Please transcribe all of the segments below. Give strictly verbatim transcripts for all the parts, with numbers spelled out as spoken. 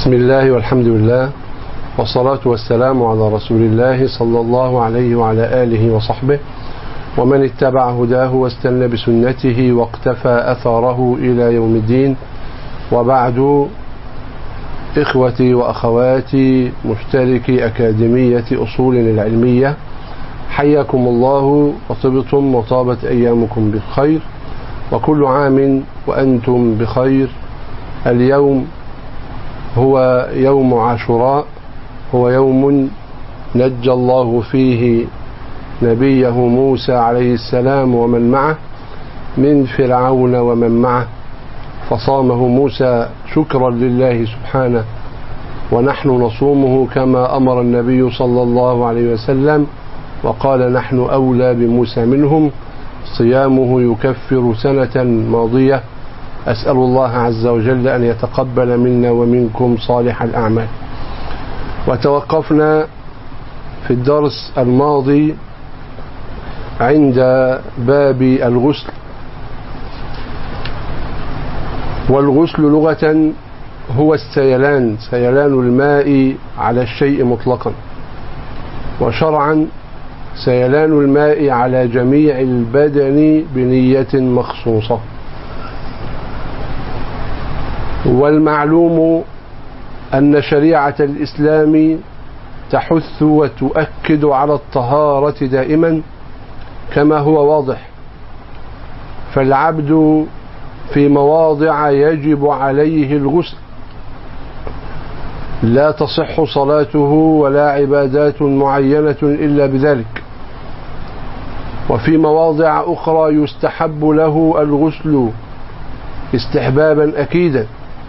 بسم الله والحمد لله والصلاة والسلام على رسول الله صلى الله عليه وعلى آله وصحبه ومن اتبع هداه واستنى بسنته واقتفى أثاره إلى يوم الدين. وبعد، إخوتي وأخواتي مشتركي أكاديمية أصول العلمية، حياكم الله وطبتم وطابت أيامكم بالخير، وكل عام وأنتم بخير. اليوم هو يوم عاشوراء، هو يوم نجى الله فيه نبيه موسى عليه السلام ومن معه من فرعون ومن معه، فصامه موسى شكرا لله سبحانه، ونحن نصومه كما أمر النبي صلى الله عليه وسلم وقال: نحن أولى بموسى منهم، صيامه يكفر سنة ماضية. أسأل الله عز وجل أن يتقبل منا ومنكم صالح الأعمال. وتوقفنا في الدرس الماضي عند باب الغسل. والغسل لغة هو السيلان، سيلان الماء على الشيء مطلقا، وشرعا سيلان الماء على جميع البدن بنية مخصوصة. والمعلوم أن شريعة الإسلام تحث وتؤكد على الطهارة دائما كما هو واضح، فالعبد في مواضع يجب عليه الغسل لا تصح صلاته ولا عبادات معينة إلا بذلك، وفي مواضع أخرى يستحب له الغسل استحبابا أكيدا،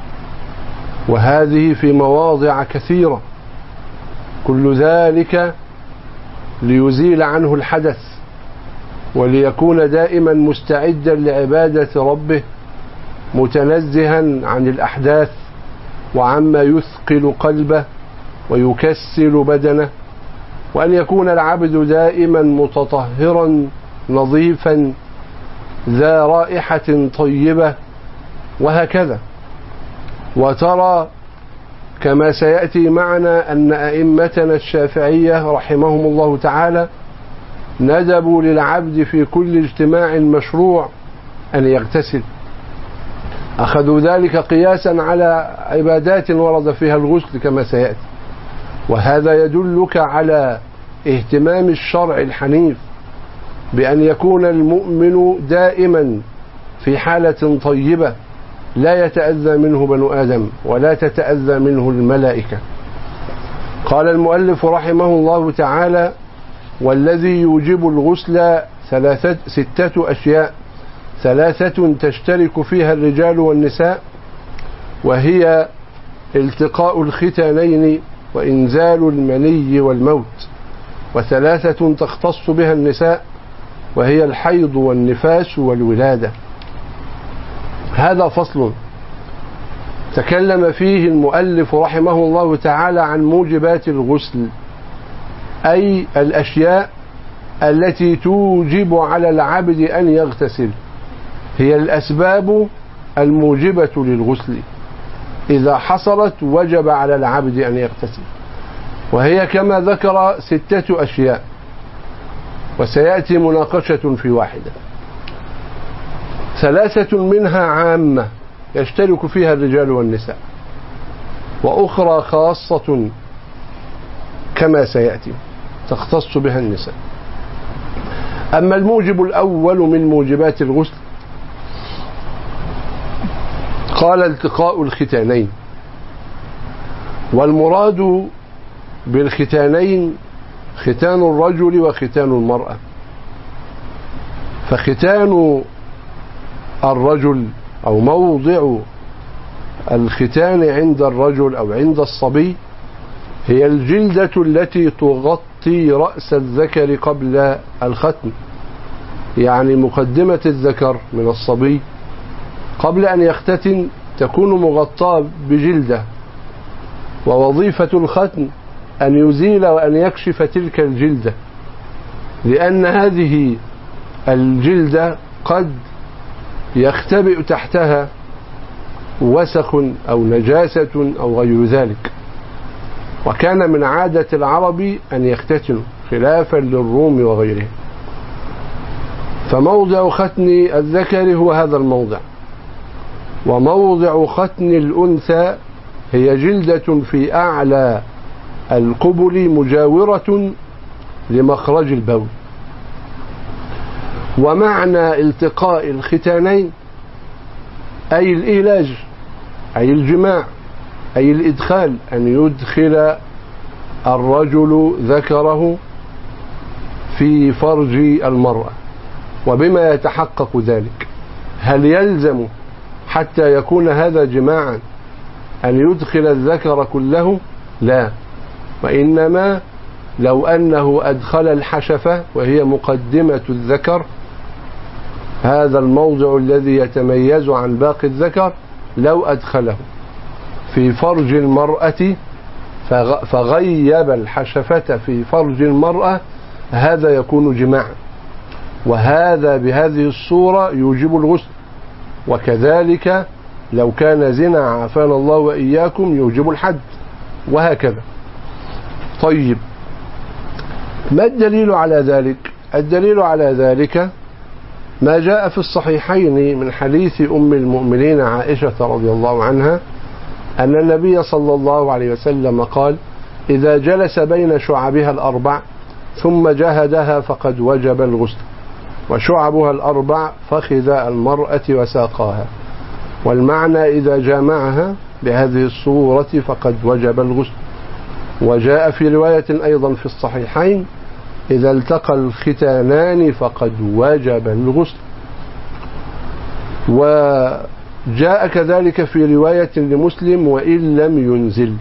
وهذه في مواضع كثيرة، كل ذلك ليزيل عنه الحدث وليكون دائما مستعدا لعبادة ربه، متنزها عن الأحداث وعما يثقل قلبه ويكسل بدنه، وأن يكون العبد دائما متطهرا نظيفا ذا رائحة طيبة، وهكذا. وترى كما سيأتي معنا أن أئمتنا الشافعية رحمهم الله تعالى ندبوا للعبد في كل اجتماع مشروع أن يغتسل، أخذوا ذلك قياسا على عبادات ورد فيها الغسل كما سيأتي. وهذا يدلك على اهتمام الشرع الحنيف بأن يكون المؤمن دائما في حالة طيبة لا يتأذى منه بنو آدم ولا تتأذى منه الملائكة. قال المؤلف رحمه الله تعالى: والذي يوجب الغسل ثلاثة ستة أشياء، ثلاثة تشترك فيها الرجال والنساء، وهي التقاء الختانين وإنزال المني والموت، وثلاثة تختص بها النساء، وهي الحيض والنفاس والولادة. هذا فصل تكلم فيه المؤلف رحمه الله تعالى عن موجبات الغسل، أي الأشياء التي توجب على العبد أن يغتسل، هي الأسباب الموجبة للغسل، إذا حصلت وجب على العبد أن يغتسل، وهي كما ذكر ستة أشياء، وسيأتي مناقشة في واحدة. ثلاثة منها عامة يشترك فيها الرجال والنساء، وأخرى خاصة كما سيأتي تختص بها النساء. أما الموجب الأول من موجبات الغسل قال: التقاء الختانين. والمراد بالختانين ختان الرجل وختان المرأة. فختان الرجل أو موضع الختان عند الرجل أو عند الصبي هي الجلدة التي تغطي رأس الذكر قبل الختن، يعني مقدمة الذكر من الصبي قبل أن يختتن تكون مغطاة بجلدة، ووظيفة الختن أن يزيل وأن يكشف تلك الجلدة، لأن هذه الجلدة قد يختبئ تحتها وسخ أو نجاسة أو غير ذلك. وكان من عادة العرب أن يختتنوا خلافا للروم وغيرهم. فموضع ختن الذكر هو هذا الموضع، وموضع ختن الأنثى هي جلدة في أعلى القبل مجاورة لمخرج البول. ومعنى التقاء الختانين أي الإيلاج، أي الجماع، أي الإدخال، أن يدخل الرجل ذكره في فرج المرأة. وبما يتحقق ذلك؟ هل يلزم حتى يكون هذا جماعا أن يدخل الذكر كله؟ لا، وإنما لو أنه أدخل الحشفة وهي مقدمة الذكر، هذا الموضع الذي يتميز عن باقي الذكر، لو أدخله في فرج المرأة فغيب الحشفة في فرج المرأة، هذا يكون جماعا، وهذا بهذه الصورة يوجب الغسل. وكذلك لو كان زنا عافانا الله وإياكم يوجب الحد، وهكذا. طيب، ما الدليل على ذلك؟ الدليل على ذلك ما جاء في الصحيحين من حديث أم المؤمنين عائشة رضي الله عنها أن النبي صلى الله عليه وسلم قال: إذا جلس بين شعبها الأربع ثم جهدها فقد وجب الغسل. وشعبها الأربع فخذ المرأة وساقاها. والمعنى إذا جامعها بهذه الصورة فقد وجب الغسل. وجاء في رواية أيضا في الصحيحين: إذا التقى الختانان فقد وجب الغسل. وجاء كذلك في رواية لمسلم: وإن لم ينزل.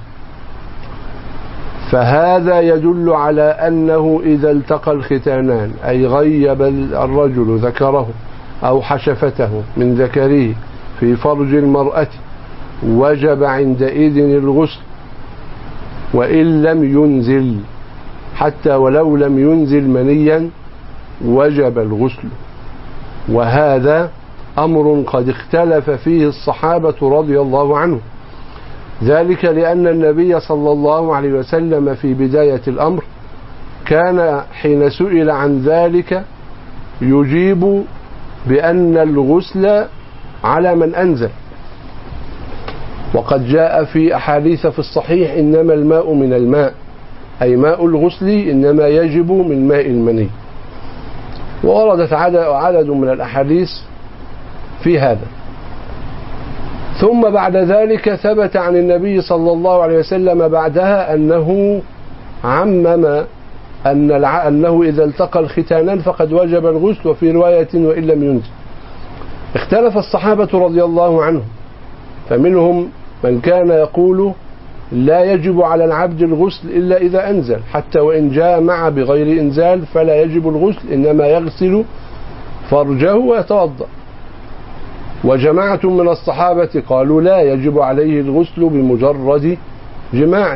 فهذا يدل على أنه إذا التقى الختانان أي غيب الرجل ذكره أو حشفته من ذكره في فرج المرأة وجب عندئذ الغسل، وإن لم ينزل، حتى ولو لم ينزل منيا وجب الغسل. وهذا أمر قد اختلف فيه الصحابة رضي الله عنهم، ذلك لأن النبي صلى الله عليه وسلم في بداية الأمر كان حين سئل عن ذلك يجيب بأن الغسل على من أنزل. وقد جاء في أحاديث في الصحيح: إنما الماء من الماء، أي ماء الغسل إنما يجب من ماء المني. ووردت عدد من الأحاديث في هذا. ثم بعد ذلك ثبت عن النبي صلى الله عليه وسلم بعدها أنه عمم أن أنه إذا التقى الختانان فقد وجب الغسل، وفي رواية: وإن لم ينزل. اختلف الصحابة رضي الله عنهم، فمنهم من كان يقول: لا يجب على العبد الغسل إلا إذا أنزل، حتى وإن جامع بغير إنزال فلا يجب الغسل، إنما يغسل فرجه ويتوضأ. وجماعة من الصحابة قالوا: لا يجب عليه الغسل بمجرد جماع،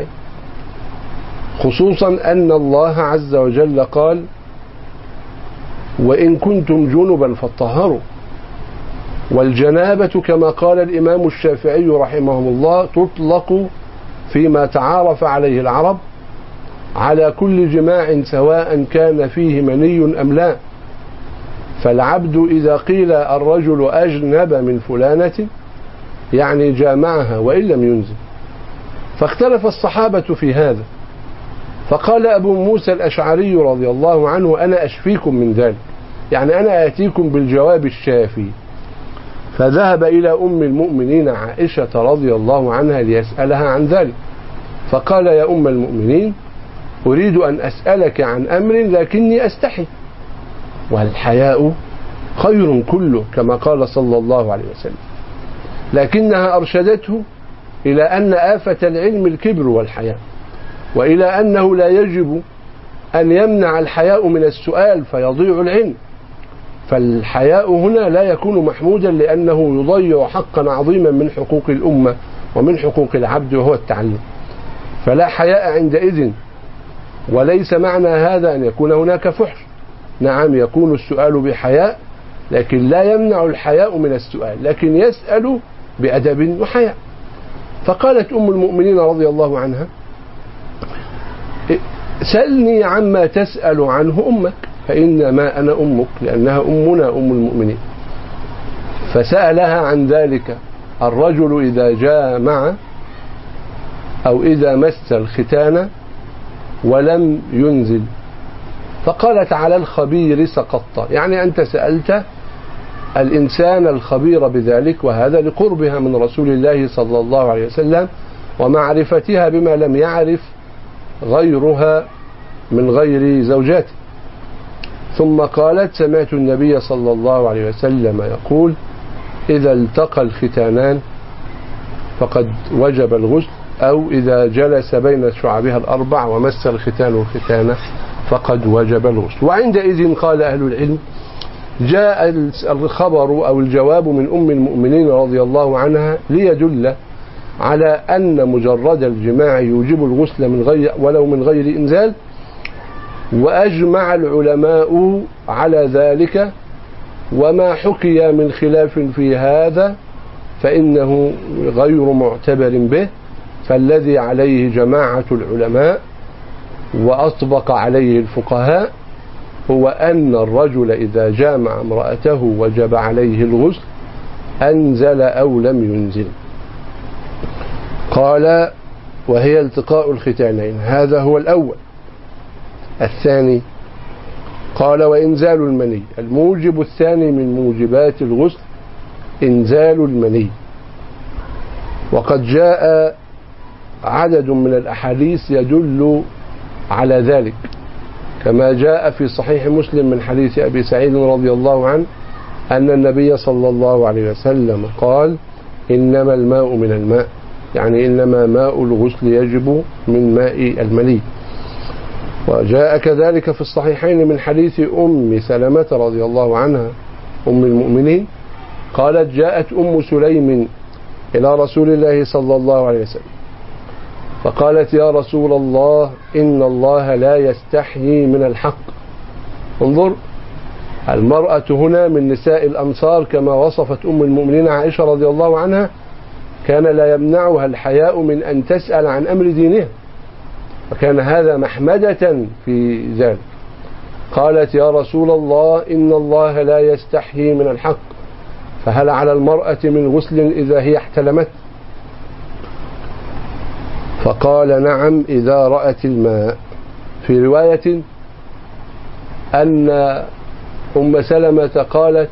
خصوصا أن الله عز وجل قال: وإن كنتم جنبا فاطهروا. والجنابة كما قال الإمام الشافعي رحمه الله تطلق فيما تعارف عليه العرب على كل جماع سواء كان فيه مني أم لا. فالعبد إذا قيل الرجل أجنب من فلانة يعني جامعها وإن لم ينزل. فاختلف الصحابة في هذا، فقال أبو موسى الأشعري رضي الله عنه: أنا أشفيكم من ذلك، يعني أنا آتيكم بالجواب الشافي. فذهب إلى أم المؤمنين عائشة رضي الله عنها ليسألها عن ذلك، فقال: يا أم المؤمنين، أريد أن أسألك عن أمر لكني أستحي، والحياء خير كله كما قال صلى الله عليه وسلم. لكنها أرشدته إلى أن آفة العلم الكبر والحياء، وإلى أنه لا يجب أن يمنع الحياء من السؤال فيضيع العلم. فالحياء هنا لا يكون محمودا لأنه يضيع حقا عظيما من حقوق الأمة ومن حقوق العبد وهو التعليم. فلا حياء عندئذ. وليس معنى هذا أن يكون هناك فحش، نعم يكون السؤال بحياء، لكن لا يمنع الحياء من السؤال، لكن يسأل بأدب وحياء. فقالت أم المؤمنين رضي الله عنها: سلني عما تسأل عنه أمك، فإنما أنا أمك، لأنها أمنا أم المؤمنين. فسألها عن ذلك: الرجل إذا جامع أو إذا مس الختان ولم ينزل، فقالت: على الخبير سقطت، يعني أنت سألت الإنسان الخبير بذلك، وهذا لقربها من رسول الله صلى الله عليه وسلم ومعرفتها بما لم يعرف غيرها من غير زوجاته. ثم قالت: سمعت النبي صلى الله عليه وسلم يقول: إذا التقى الختانان فقد وجب الغسل، أو إذا جلس بين شعبها الأربع ومس الختان الختان فقد وجب الغسل. وعندئذ قال أهل العلم: جاء الخبر أو الجواب من أم المؤمنين رضي الله عنها ليدل على أن مجرد الجماع يوجب الغسل من غير ولو من غير إنزال، وأجمع العلماء على ذلك، وما حكي من خلاف في هذا فإنه غير معتبر به. فالذي عليه جماعة العلماء وأطبق عليه الفقهاء هو أن الرجل إذا جامع امرأته وجب عليه الغسل أنزل أو لم ينزل. قال: وهي التقاء الختانين، هذا هو الأول. الثاني قال: وإنزال المني. الموجب الثاني من موجبات الغسل إنزال المني، وقد جاء عدد من الأحاديث يدل على ذلك، كما جاء في صحيح مسلم من حديث أبي سعيد رضي الله عنه أن النبي صلى الله عليه وسلم قال: إنما الماء من الماء، يعني إنما ماء الغسل يجب من ماء المني. وجاء كذلك في الصحيحين من حديث أم سلمة رضي الله عنها أم المؤمنين قالت: جاءت أم سليم إلى رسول الله صلى الله عليه وسلم فقالت: يا رسول الله، إن الله لا يستحيي من الحق. انظر، المرأة هنا من نساء الأنصار كما وصفت أم المؤمنين عائشة رضي الله عنها، كان لا يمنعها الحياء من أن تسأل عن أمر دينها، وكان هذا محمدة في ذلك. قالت: يا رسول الله، إن الله لا يستحيي من الحق، فهل على المرأة من غسل إذا هي احتلمت؟ فقال: نعم، إذا رأت الماء. في رواية أن أم سلمة قالت: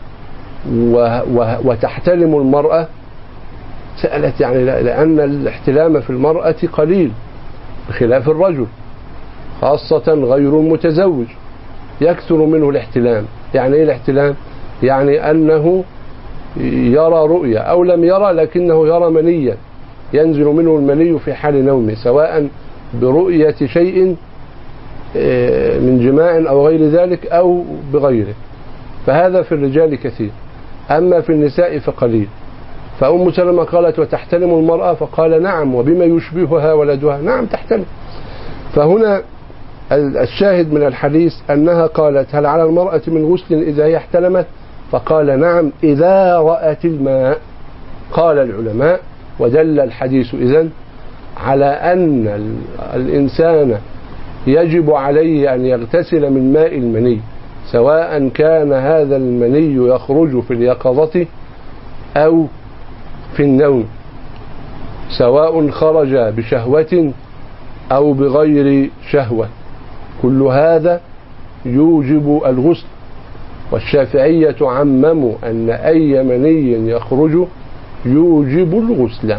وتحتلم المرأة؟ سألت يعني لأن الاحتلام في المرأة قليل بخلاف الرجل، خاصة غير المتزوج يكثر منه الاحتلام. يعني إيه الاحتلام؟ يعني أنه يرى رؤيا أو لم يرى لكنه يرى منيا، ينزل منه المني في حال نومه، سواء برؤية شيء من جماع أو غير ذلك أو بغيره. فهذا في الرجال كثير، أما في النساء فقليل. فأم سلمة قالت: وتحتلم المرأة؟ فقال: نعم، وبما يشبهها ولدها؟ نعم تحتلم. فهنا الشاهد من الحديث أنها قالت: هل على المرأة من غسل إذا هي احتلمت؟ فقال: نعم، إذا رأت الماء. قال العلماء: ودل الحديث إذن على أن الإنسان يجب عليه أن يغتسل من ماء المني، سواء كان هذا المني يخرج في اليقظة أو في النوم، سواء خرج بشهوة أو بغير شهوة، كل هذا يوجب الغسل. والشافعية عمموا أن أي مني يخرج يوجب الغسل.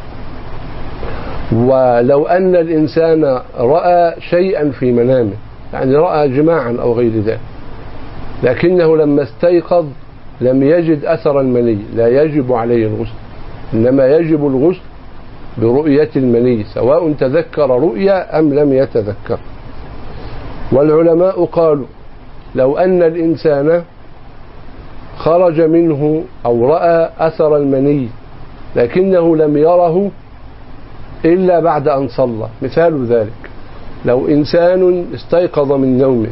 ولو أن الإنسان رأى شيئا في منامه، يعني رأى جماعا أو غير ذلك، لكنه لما استيقظ لم يجد أثر المني، لا يجب عليه الغسل، إنما يجب الغسل برؤية المني، سواء تذكر رؤيا أم لم يتذكر. والعلماء قالوا: لو أن الإنسان خرج منه أو رأى أثر المني لكنه لم يره إلا بعد أن صلى، مثال ذلك: لو إنسان استيقظ من نومه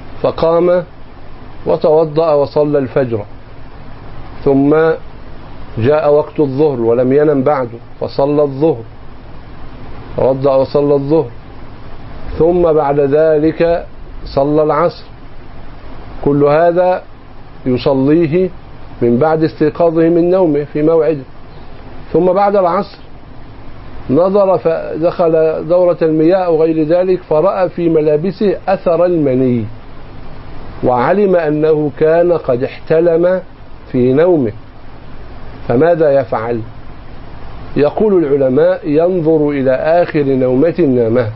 فقام وتوضأ وصلى الفجر، ثم جاء وقت الظهر ولم ينم بعده فصلى الظهر، توضأ وصلى الظهر، ثم بعد ذلك صلى العصر، كل هذا يصليه من بعد استيقاظه من نومه في موعده. ثم بعد العصر نظر فدخل دورة المياه أو غير ذلك فرأى في ملابسه أثر المني، وعلم أنه كان قد احتلم في نومه، فماذا يفعل؟ يقول العلماء ينظر إلى آخر نومة نامها،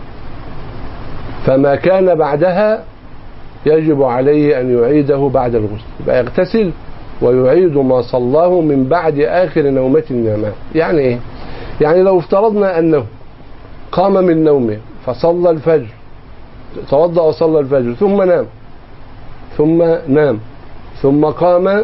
فما كان بعدها يجب عليه أن يعيده بعد الغسل، يبقى يغتسل ويعيد ما صلاه من بعد آخر نومة نامها. يعني إيه؟ يعني لو افترضنا أنه قام من نومه فصلى الفجر، توضأ وصلى الفجر ثم نام، ثم نام ثم قام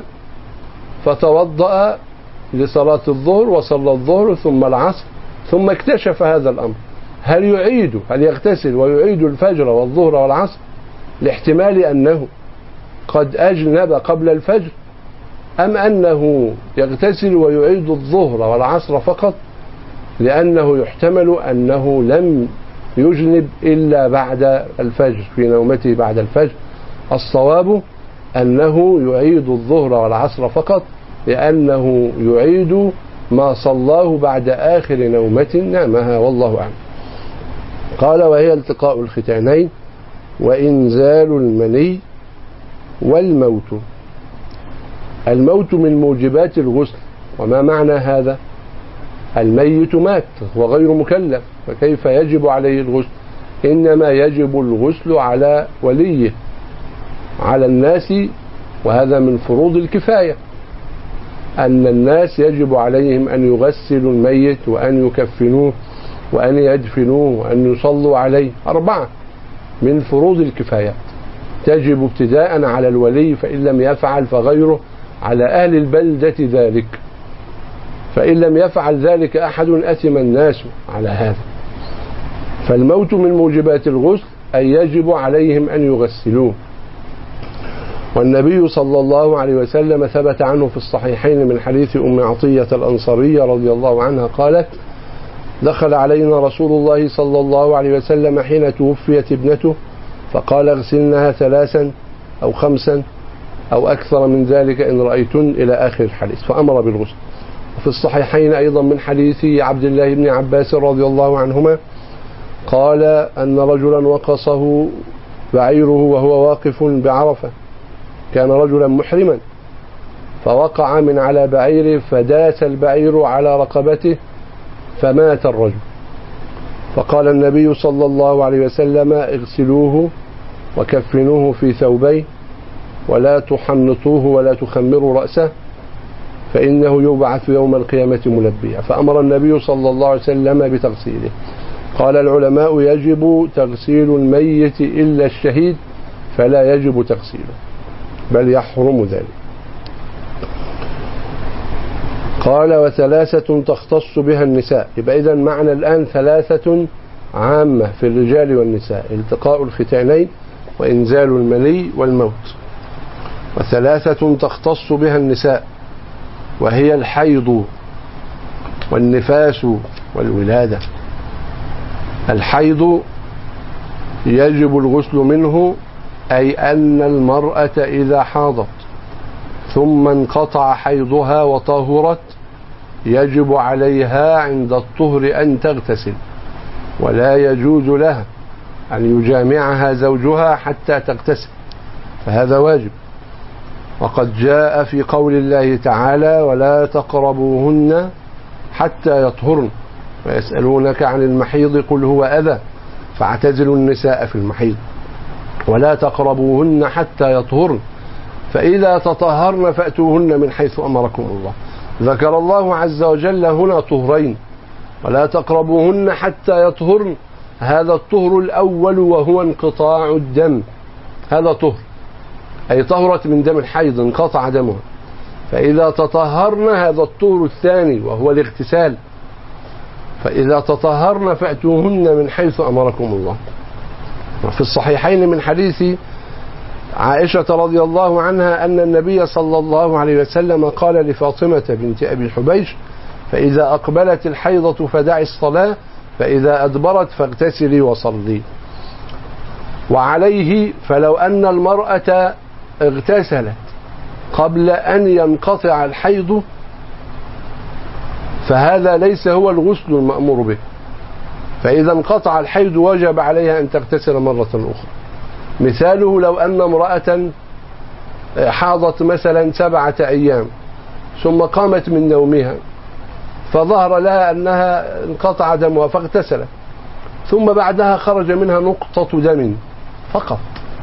فتوضأ لصلاة الظهر وصلى الظهر ثم العصر، ثم اكتشف هذا الأمر، هل يعيد هل يغتسل ويعيد الفجر والظهر والعصر لاحتمال أنه قد أجنب قبل الفجر، أم أنه يغتسل ويعيد الظهر والعصر فقط لأنه يحتمل أنه لم يجنب إلا بعد الفجر في نومته بعد الفجر؟ الصواب أنه يعيد الظهر والعصر فقط لأنه يعيد ما صلاه بعد آخر نومة نامها، والله أعلم. قال وهي التقاء الختانين وإنزال المني والموت. الموت من موجبات الغسل، وما معنى هذا؟ الميت مات وغير مكلف، فكيف يجب عليه الغسل؟ إنما يجب الغسل على وليه، على الناس، وهذا من فروض الكفاية، أن الناس يجب عليهم أن يغسلوا الميت وأن يكفنوه وأن يدفنوه وأن يصلوا عليه، أربعة من فروض الكفاية تجب ابتداء على الولي، فإن لم يفعل فغيره، على أهل البلدة ذلك، فإن لم يفعل ذلك أحد أثم الناس على هذا. فالموت من موجبات الغسل أي يجب عليهم أن يغسلوه. والنبي صلى الله عليه وسلم ثبت عنه في الصحيحين من حديث أم عطية الأنصارية رضي الله عنها قالت: دخل علينا رسول الله صلى الله عليه وسلم حين توفيت ابنته فقال: اغسلنها ثلاثا أو خمسا أو أكثر من ذلك إن رأيتن، إلى آخر الحديث، فأمر بالغسل. وفي الصحيحين أيضا من حديث عبد الله بن عباس رضي الله عنهما قال أن رجلا وقصه بعيره وهو واقف بعرفة، كان رجلا محرما، فوقع من على بعيره فداس البعير على رقبته فمات الرجل، فقال النبي صلى الله عليه وسلم: اغسلوه وكفنوه في ثوبين ولا تحنطوه ولا تخمروا رأسه فإنه يبعث يوم القيامة ملبيا. فأمر النبي صلى الله عليه وسلم بتغسيله. قال العلماء: يجب تغسيل الميت إلا الشهيد فلا يجب تغسيله، بل يحرم ذلك. قال: وثلاثة تختص بها النساء. يبقى إذن معنى الآن ثلاثة عامة في الرجال والنساء: التقاء الختانين وإنزال المني والموت. وثلاثة تختص بها النساء وهي الحيض والنفاس والولادة. الحيض يجب الغسل منه، أي أن المرأة إذا حاضت ثم انقطع حيضها وطهرت يجب عليها عند الطهر أن تغتسل، ولا يجوز لها أن يجامعها زوجها حتى تغتسل، فهذا واجب. وقد جاء في قول الله تعالى: ولا تقربوهن حتى يطهرن ويسألونك عن المحيض قل هو أذى فاعتزلوا النساء في المحيض ولا تقربوهن حتى يطهرن فإذا تطهرن فأتوهن من حيث أمركم الله. ذكر الله عز وجل هنا طهرين: ولا تقربوهن حتى يطهرن، هذا الطهر الأول وهو انقطاع الدم، هذا طهر، أي طهرت من دم الحيض انقطع دمها. فإذا تطهرن هذا الطهر الثاني وهو الاغتسال، فإذا تطهرن فأتوهن من حيث أمركم الله. في الصحيحين من حديث عائشة رضي الله عنها أن النبي صلى الله عليه وسلم قال لفاطمة بنت أبي حبيش: فإذا أقبلت الحيضة فدعي الصلاة، فإذا أدبرت فاغتسلي وصلي. وعليه فلو أن المرأة اغتسلت قبل أن ينقطع الحيض فهذا ليس هو الغسل المأمور به، فإذا انقطع الحيض وجب عليها أن تغتسل مرة أخرى. مثاله لو أن امرأة حاضت مثلا سبعة أيام ثم قامت من نومها فظهر لها أنها انقطع دمها فاغتسلت، ثم بعدها خرج منها نقطة دم فقط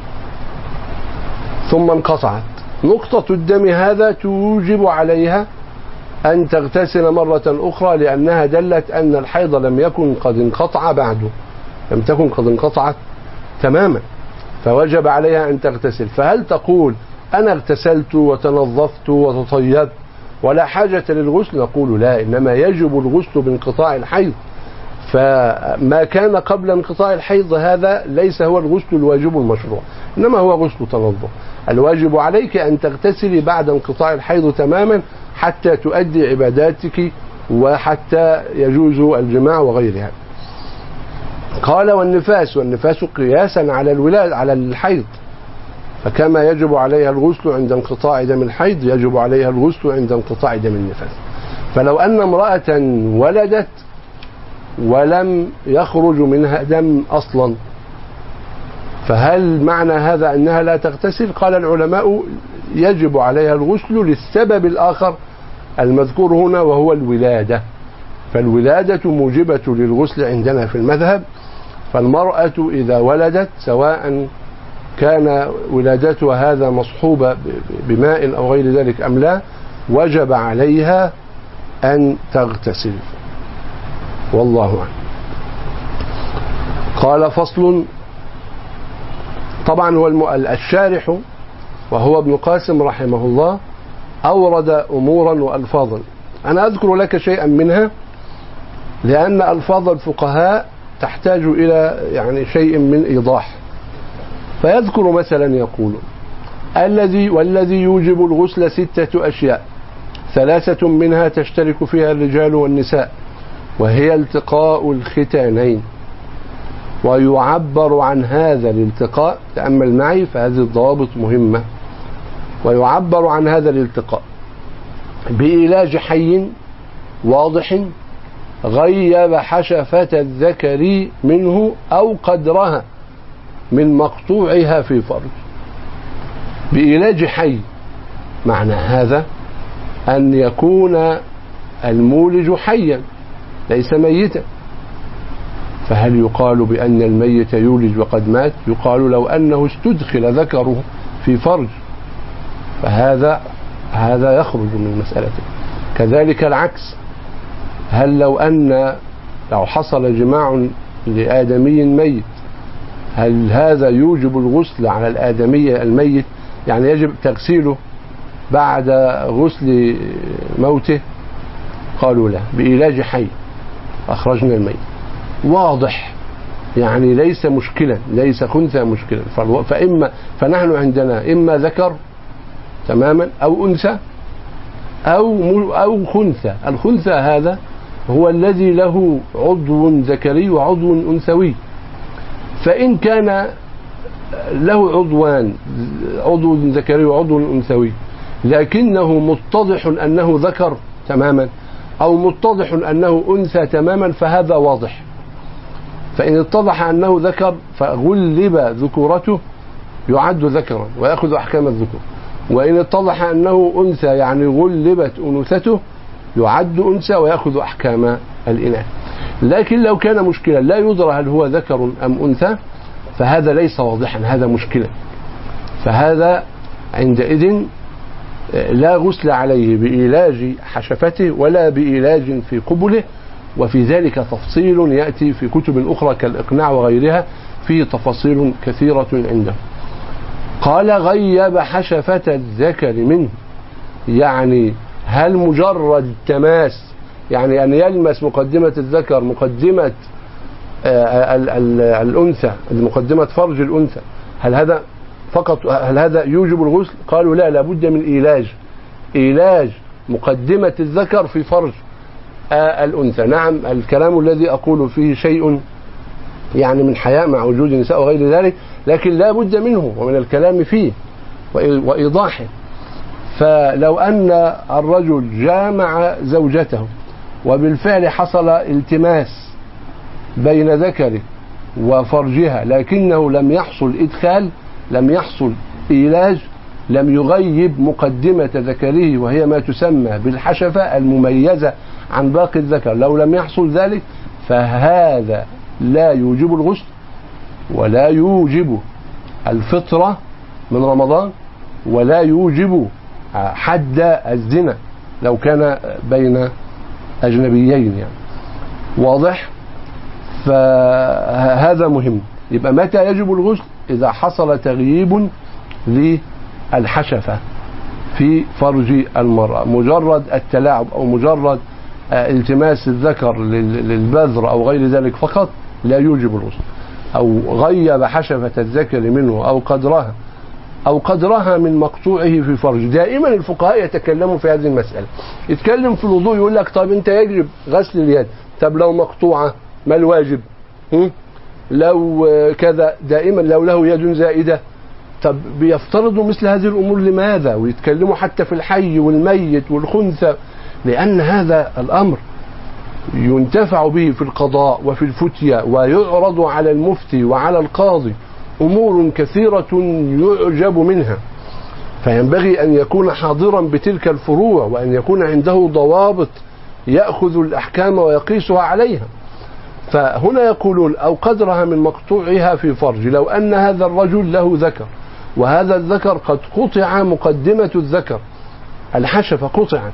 ثم انقطعت، نقطة الدم هذا توجب عليها أن تغتسل مرة أخرى، لأنها دلت أن الحيض لم يكن قد انقطع بعده، لم تكن قد انقطعت تماما، فوجب عليها أن تغتسل. فهل تقول أنا اغتسلت وتنظفت وتطيبت ولا حاجة للغسل؟ نقول لا، إنما يجب الغسل بانقطاع الحيض، فما كان قبل انقطاع الحيض هذا ليس هو الغسل الواجب المشروع، إنما هو غسل تنظف. الواجب عليك أن تغتسلي بعد انقطاع الحيض تماما حتى تؤدي عباداتك وحتى يجوز الجماع وغيرها. قال: والنفاس، والنفاس قياسا على الولاد على الحيض، فكما يجب عليها الغسل عند انقطاع دم الحيض يجب عليها الغسل عند انقطاع دم النفاس. فلو أن امرأة ولدت ولم يخرج منها دم أصلا فهل معنى هذا أنها لا تغتسل؟ قال العلماء: يجب عليها الغسل للسبب الآخر المذكور هنا وهو الولادة، فالولادة موجبة للغسل عندنا في المذهب. فالمرأة إذا ولدت سواء كان ولادتها هذا مصحوبة بماء أو غير ذلك أم لا وجب عليها أن تغتسل، والله أعلم. قال: فصل. طبعا هو الشارح وهو ابن قاسم رحمه الله أورد أمورا وألفاظا، أنا أذكر لك شيئا منها لأن ألفاظ الفقهاء تحتاج إلى يعني شيء من إيضاح. فيذكر مثلا يقول: الذي والذي يوجب الغسل ستة أشياء، ثلاثة منها تشترك فيها الرجال والنساء، وهي التقاء الختانين. ويعبر عن هذا الالتقاء، تأمل معي فهذه الضوابط مهمة، ويعبر عن هذا الالتقاء بإيلاج حي واضح غيب حشفة الذكر منه أو قدرها من مقطوعها في فرج. بإيلاج حي معنى هذا أن يكون المولج حيا ليس ميتا. فهل يقال بأن الميت يولج وقد مات؟ يقال لو أنه استدخل ذكره في فرج فهذا هذا يخرج من مسألته. كذلك العكس، هل لو أن لو حصل جماع لآدمي ميت هل هذا يوجب الغسل على الآدمي الميت؟ يعني يجب تغسيله بعد غسل موته؟ قالوا لا، بإيلاج حي أخرجنا الميت. واضح، يعني ليس مشكلا، ليس خنثى مشكلا. فإما فنحن عندنا إما ذكر تماما أو أنثى أو أو خنثى. الخنثى هذا هو الذي له عضو ذكري وعضو أنثوي، فإن كان له عضوان، عضو ذكري وعضو أنثوي، لكنه متضح أنه ذكر تماما أو متضح أنه أنثى تماما فهذا واضح. فإن اتضح أنه ذكر فغلب ذكورته يعد ذكرا ويأخذ أحكام الذكور، وإن اتضح أنه أنثى يعني غلبت أنوثته يعد أنثى ويأخذ أحكام الإناث. لكن لو كان مشكلا لا يدرى هل هو ذكر أم أنثى فهذا ليس واضحا، هذا مشكلة، فهذا عندئذ لا غسل عليه بإيلاج حشفته ولا بإيلاج في قبله. وفي ذلك تفصيل يأتي في كتب أخرى كالإقناع وغيرها، فيه تفاصيل كثيرة عنده. قال: غيب حشفة الذكر منه، يعني هل مجرد تماس، يعني أن يلمس مقدمة الذكر مقدمة الأنثى، مقدمة فرج الأنثى، هل هذا فقط هل هذا يوجب الغسل؟ قالوا لا، لابد من إيلاج إيلاج مقدمة الذكر في فرج الأنثى. نعم، الكلام الذي أقول فيه شيء يعني من حياء مع وجود النساء وغير ذلك، لكن لا بد منه ومن الكلام فيه وإيضاحه. فلو أن الرجل جامع زوجته وبالفعل حصل التماس بين ذكره وفرجها، لكنه لم يحصل إدخال، لم يحصل إيلاج، لم يغيب مقدمة ذكره وهي ما تسمى بالحشفة المميزة عن باقي الذكر، لو لم يحصل ذلك فهذا لا يوجب الغسل ولا يوجب الفطرة من رمضان ولا يوجب حد الزنا لو كان بين أجنبيين يعني. واضح؟ فهذا مهم. يبقى متى يجب الغسل؟ إذا حصل تغييب للحشفة في فرج المرأة، مجرد التلاعب أو مجرد التماس الذكر للبذر أو غير ذلك فقط لا يوجب الغسل، أو غيب حشفة الذكر منه أو قدرها أو قدرها من مقطوعه في فرج. دائما الفقهاء يتكلموا في هذه المسألة. يتكلم في الوضوء يقول لك طب أنت يجب غسل اليد، طب لو مقطوعة ما الواجب؟ لو كذا، دائما لو له يد زائدة، طب بيفترضوا مثل هذه الأمور لماذا؟ ويتكلموا حتى في الحي والميت والخنثى، لأن هذا الأمر ينتفع به في القضاء وفي الفتية، ويعرض على المفتي وعلى القاضي أمور كثيرة يعجب منها، فينبغي أن يكون حاضرا بتلك الفروع وأن يكون عنده ضوابط يأخذ الأحكام ويقيسها عليها. فهنا يقولون أو قدرها من مقطوعها في فرج، لو أن هذا الرجل له ذكر وهذا الذكر قد قطع مقدمة الذكر، الحشفة قطعت،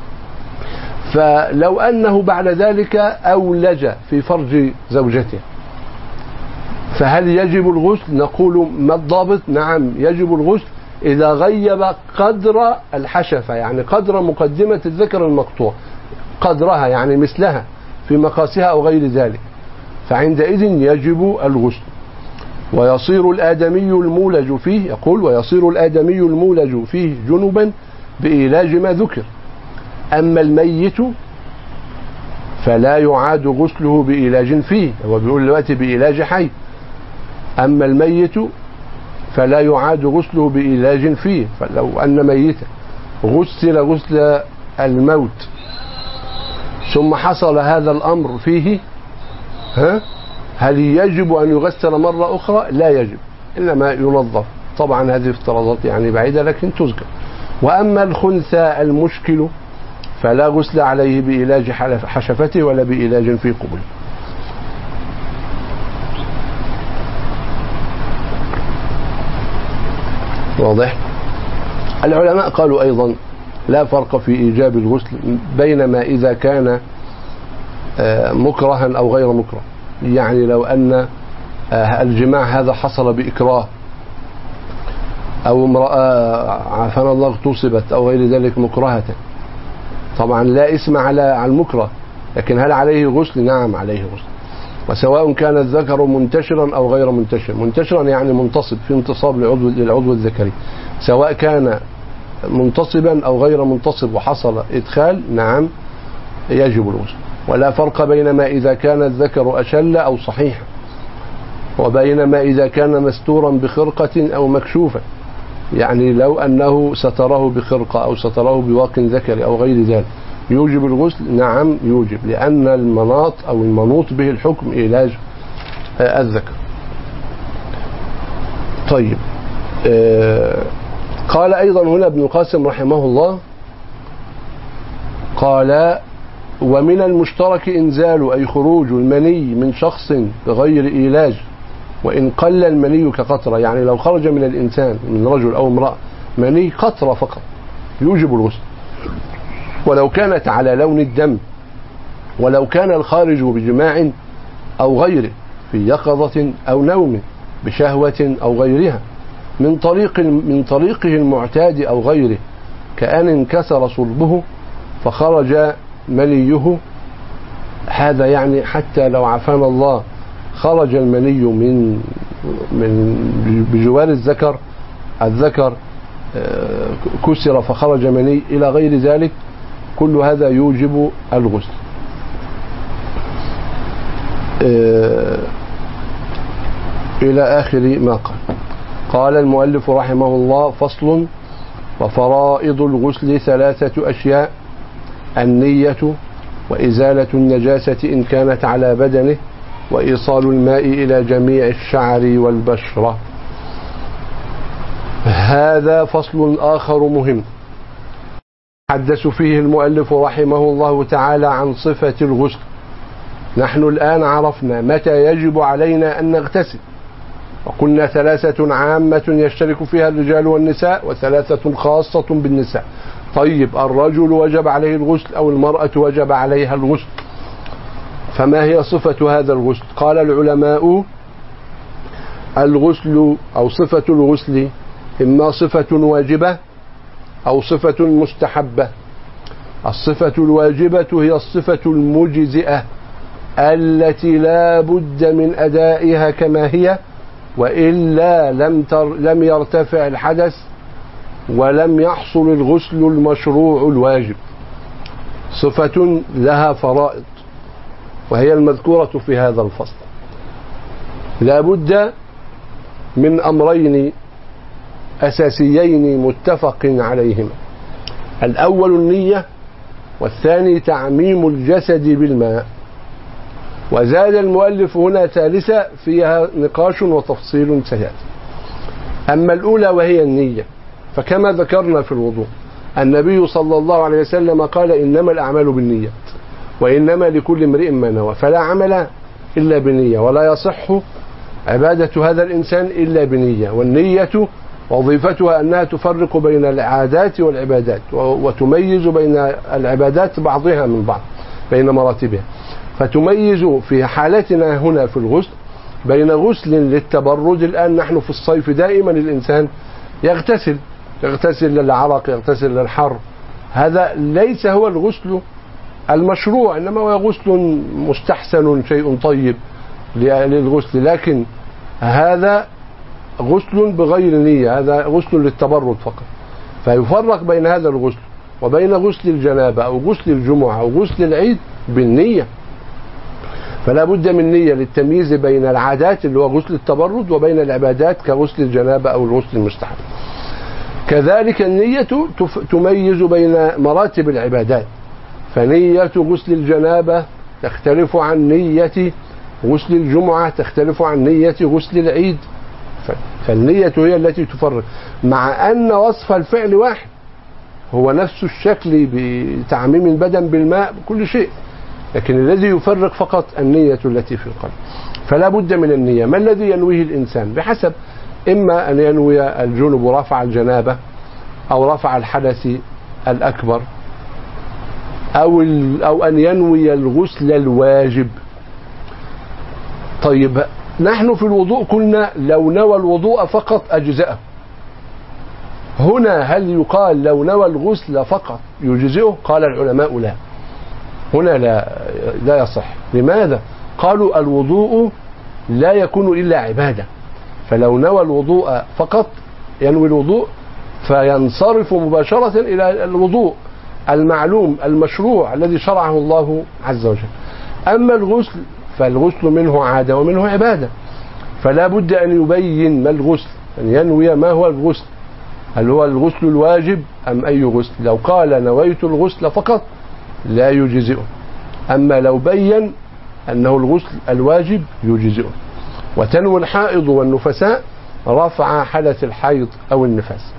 فلو أنه بعد ذلك أولج في فرج زوجته فهل يجب الغسل؟ نقول ما الضابط؟ نعم يجب الغسل إذا غيب قدر الحشفة، يعني قدر مقدمة الذكر المقطوع، قدرها يعني مثلها في مقاسها أو غير ذلك، فعندئذ يجب الغسل. ويصير الآدمي المولج فيه، يقول ويصير الآدمي المولج فيه جنبا بإيلاج ما ذكر. أما الميت فلا يعاد غسله بإيلاج فيه، هو بيقول دلوقتي بإيلاج حي. أما الميت فلا يعاد غسله بإيلاج فيه، فلو أن ميتا غسل غسل الموت ثم حصل هذا الأمر فيه، ها هل يجب أن يغسل مرة أخرى؟ لا يجب، إنما ينظف. طبعا هذه افتراضات يعني بعيدة لكن تذكر. وأما الخنثى المشكل فلا غسل عليه بإيلاج حشفته ولا بإيلاج في قبله. واضح؟ العلماء قالوا أيضا لا فرق في إيجاب الغسل بينما إذا كان مكرها أو غير مكره. يعني لو أن الجماع هذا حصل بإكراه أو امرأة عافانا الله اغتصبت أو غير ذلك مكرهة، طبعا لا اسم على المكره، لكن هل عليه غسل؟ نعم عليه غسل. وسواء كان الذكر منتشرا أو غير منتشر، منتشرا يعني منتصب في انتصاب للعضو, للعضو الذكري، سواء كان منتصبا أو غير منتصب وحصل إدخال، نعم يجب الغسل. ولا فرق بينما إذا كان الذكر أشل أو صحيحا وبينما إذا كان مستورا بخرقة أو مكشوفا، يعني لو أنه ستره بخرقة أو ستره بواق ذكري أو غير ذلك يوجب الغسل؟ نعم يوجب، لأن المناط أو المنوط به الحكم إيلاج الذكر. طيب، قال أيضا هنا ابن القاسم رحمه الله، قال ومن المشترك إنزال أي خروج المني من شخص بغير إيلاج وإن قل المني كقطرة، يعني لو خرج من الإنسان من رجل أو امرأة مني قطرة فقط يوجب الغسل، ولو كانت على لون الدم، ولو كان الخارج بجماع أو غيره في يقظة أو نوم بشهوة أو غيرها من طريق من طريقه المعتاد أو غيره، كأن انكسر صلبه فخرج منيه. هذا يعني حتى لو عافانا الله خرج المني من من بجوار الذكر الذكر كسر فخرج مني إلى غير ذلك، كل هذا يوجب الغسل. إلى آخر ما قال. قال المؤلف رحمه الله: فصل: وفرائض الغسل ثلاثة أشياء: النية، وإزالة النجاسة إن كانت على بدنه، وإيصال الماء إلى جميع الشعر والبشرة. هذا فصل آخر مهم حدث فيه المؤلف رحمه الله تعالى عن صفة الغسل. نحن الآن عرفنا متى يجب علينا أن نغتسل، وقلنا ثلاثة عامة يشترك فيها الرجال والنساء، وثلاثة خاصة بالنساء. طيب، الرجل وجب عليه الغسل أو المرأة وجب عليها الغسل، فما هي صفة هذا الغسل؟ قال العلماء: الغسل أو صفة الغسل إما صفة واجبة أو صفة مستحبة. الصفة الواجبة هي الصفة المجزئة التي لا بد من أدائها كما هي، وإلا لم تر لم يرتفع الحدث ولم يحصل الغسل المشروع الواجب. صفة لها فرائض، وهي المذكورة في هذا الفصل. لا بد من أمرين أساسيين متفق عليهما: الأول النية، والثاني تعميم الجسد بالماء. وزاد المؤلف هنا ثالثة فيها نقاش وتفصيل سيأتي. أما الأولى وهي النية، فكما ذكرنا في الوضوء النبي صلى الله عليه وسلم قال: إنما الأعمال بالنية وإنما لكل امرئ ما نوى، فلا عمل إلا بنية، ولا يصح عبادة هذا الإنسان إلا بنية. والنية وظيفتها أنها تفرق بين العادات والعبادات، وتميز بين العبادات بعضها من بعض بين مراتبها. فتميز في حالتنا هنا في الغسل بين غسل للتبرد. الآن نحن في الصيف دائما الإنسان يغتسل يغتسل للعرق، يغتسل للحر. هذا ليس هو الغسل المشروع، إنما هو غسل مستحسن، شيء طيب للغسل، لكن هذا غسل بغير نية، هذا غسل للتبرد فقط. فيفرق بين هذا الغسل وبين غسل الجنابة أو غسل الجمعة أو غسل العيد بالنية. فلا بد من نية للتمييز بين العادات اللي هو غسل التبرد وبين العبادات كغسل الجنابة أو الغسل المستحب. كذلك النية تميز بين مراتب العبادات، فنية غسل الجنابة تختلف عن نية غسل الجمعة، تختلف عن نية غسل العيد. فالنية هي التي تفرق، مع أن وصف الفعل واحد، هو نفس الشكل بتعميم البدن بالماء بكل شيء، لكن الذي يفرق فقط النية التي في القلب. فلا بد من النية. ما الذي ينويه الإنسان؟ بحسب، إما أن ينوي الجنب رفع الجنابة أو رفع الحدث الأكبر، أو, أو أن ينوي الغسل الواجب. طيب، نحن في الوضوء قلنا لو نوى الوضوء فقط أجزأه. هنا هل يقال لو نوى الغسل فقط يجزئه؟ قال العلماء لا، هنا لا لا يصح. لماذا؟ قالوا الوضوء لا يكون إلا عبادة، فلو نوى الوضوء فقط ينوي الوضوء فينصرف مباشرة إلى الوضوء المعلوم المشروع الذي شرعه الله عز وجل. أما الغسل فالغسل منه عادة ومنه عبادة، فلا بد أن يبين ما الغسل، أن ينوي ما هو الغسل، هل هو الغسل الواجب أم أي غسل. لو قال نويت الغسل فقط لا يجزئه، أما لو بين أنه الغسل الواجب يجزئه. وتنوي الحائض والنفساء رفع حدث الحيض أو النفاس.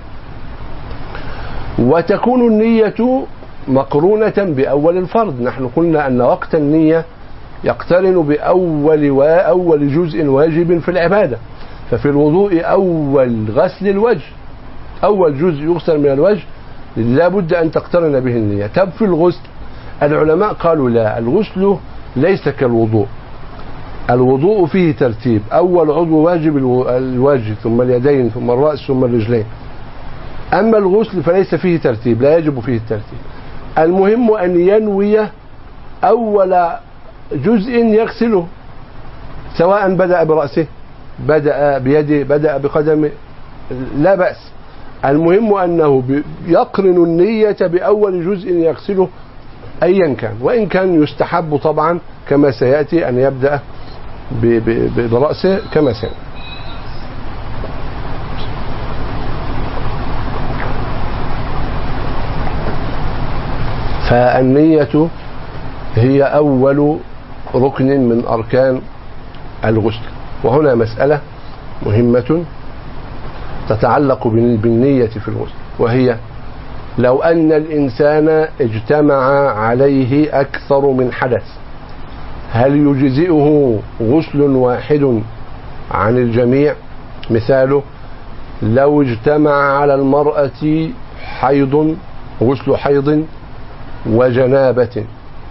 وتكون النية مقرونة بأول الفرض. نحن قلنا أن وقت النية يقترن بأول وأول جزء واجب في العبادة. ففي الوضوء أول غسل الوجه، أول جزء يغسل من الوجه لا بد أن تقترن به النية. طب في الغسل العلماء قالوا لا، الغسل ليس كالوضوء. الوضوء فيه ترتيب، أول عضو واجب الوجه، ثم اليدين، ثم الرأس، ثم الرجلين. أما الغسل فليس فيه ترتيب، لا يجب فيه الترتيب. المهم أن ينوي أول جزء يغسله، سواء بدأ برأسه، بدأ بيده، بدأ بقدمه، لا بأس. المهم أنه يقرن النية بأول جزء يغسله أيا كان، وإن كان يستحب طبعا كما سيأتي أن يبدأ برأسه كما سيأتي. فالنية هي أول ركن من أركان الغسل. وهنا مسألة مهمة تتعلق بالنية في الغسل، وهي لو أن الإنسان اجتمع عليه أكثر من حدث، هل يجزئه غسل واحد عن الجميع؟ مثاله لو اجتمع على المرأة حيض، غسل حيض وجنابة،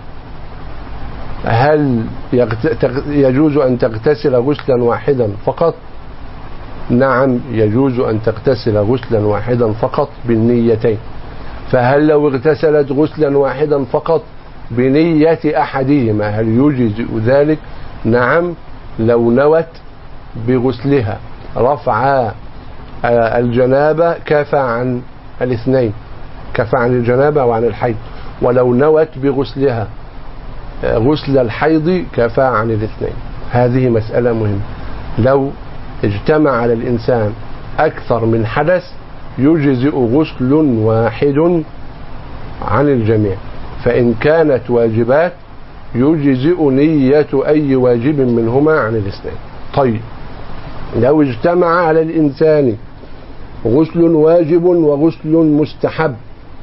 هل يجوز أن تغتسل غسلا واحدا فقط؟ نعم، يجوز أن تغتسل غسلا واحدا فقط بالنيتين. فهل لو اغتسلت غسلا واحدا فقط بنية أحدهما هل يجزئ ذلك؟ نعم، لو نوت بغسلها رفع الجنابة كفى عن الاثنين، كفى عن الجنابة وعن الحيض. ولو نوت بغسلها غسل الحيض كفى عن الاثنين. هذه مسألة مهمة. لو اجتمع على الإنسان أكثر من حدث يجزئ غسل واحد عن الجميع، فإن كانت واجبات يجزئ نية أي واجب منهما عن الاثنين. طيب، لو اجتمع على الإنسان غسل واجب وغسل مستحب،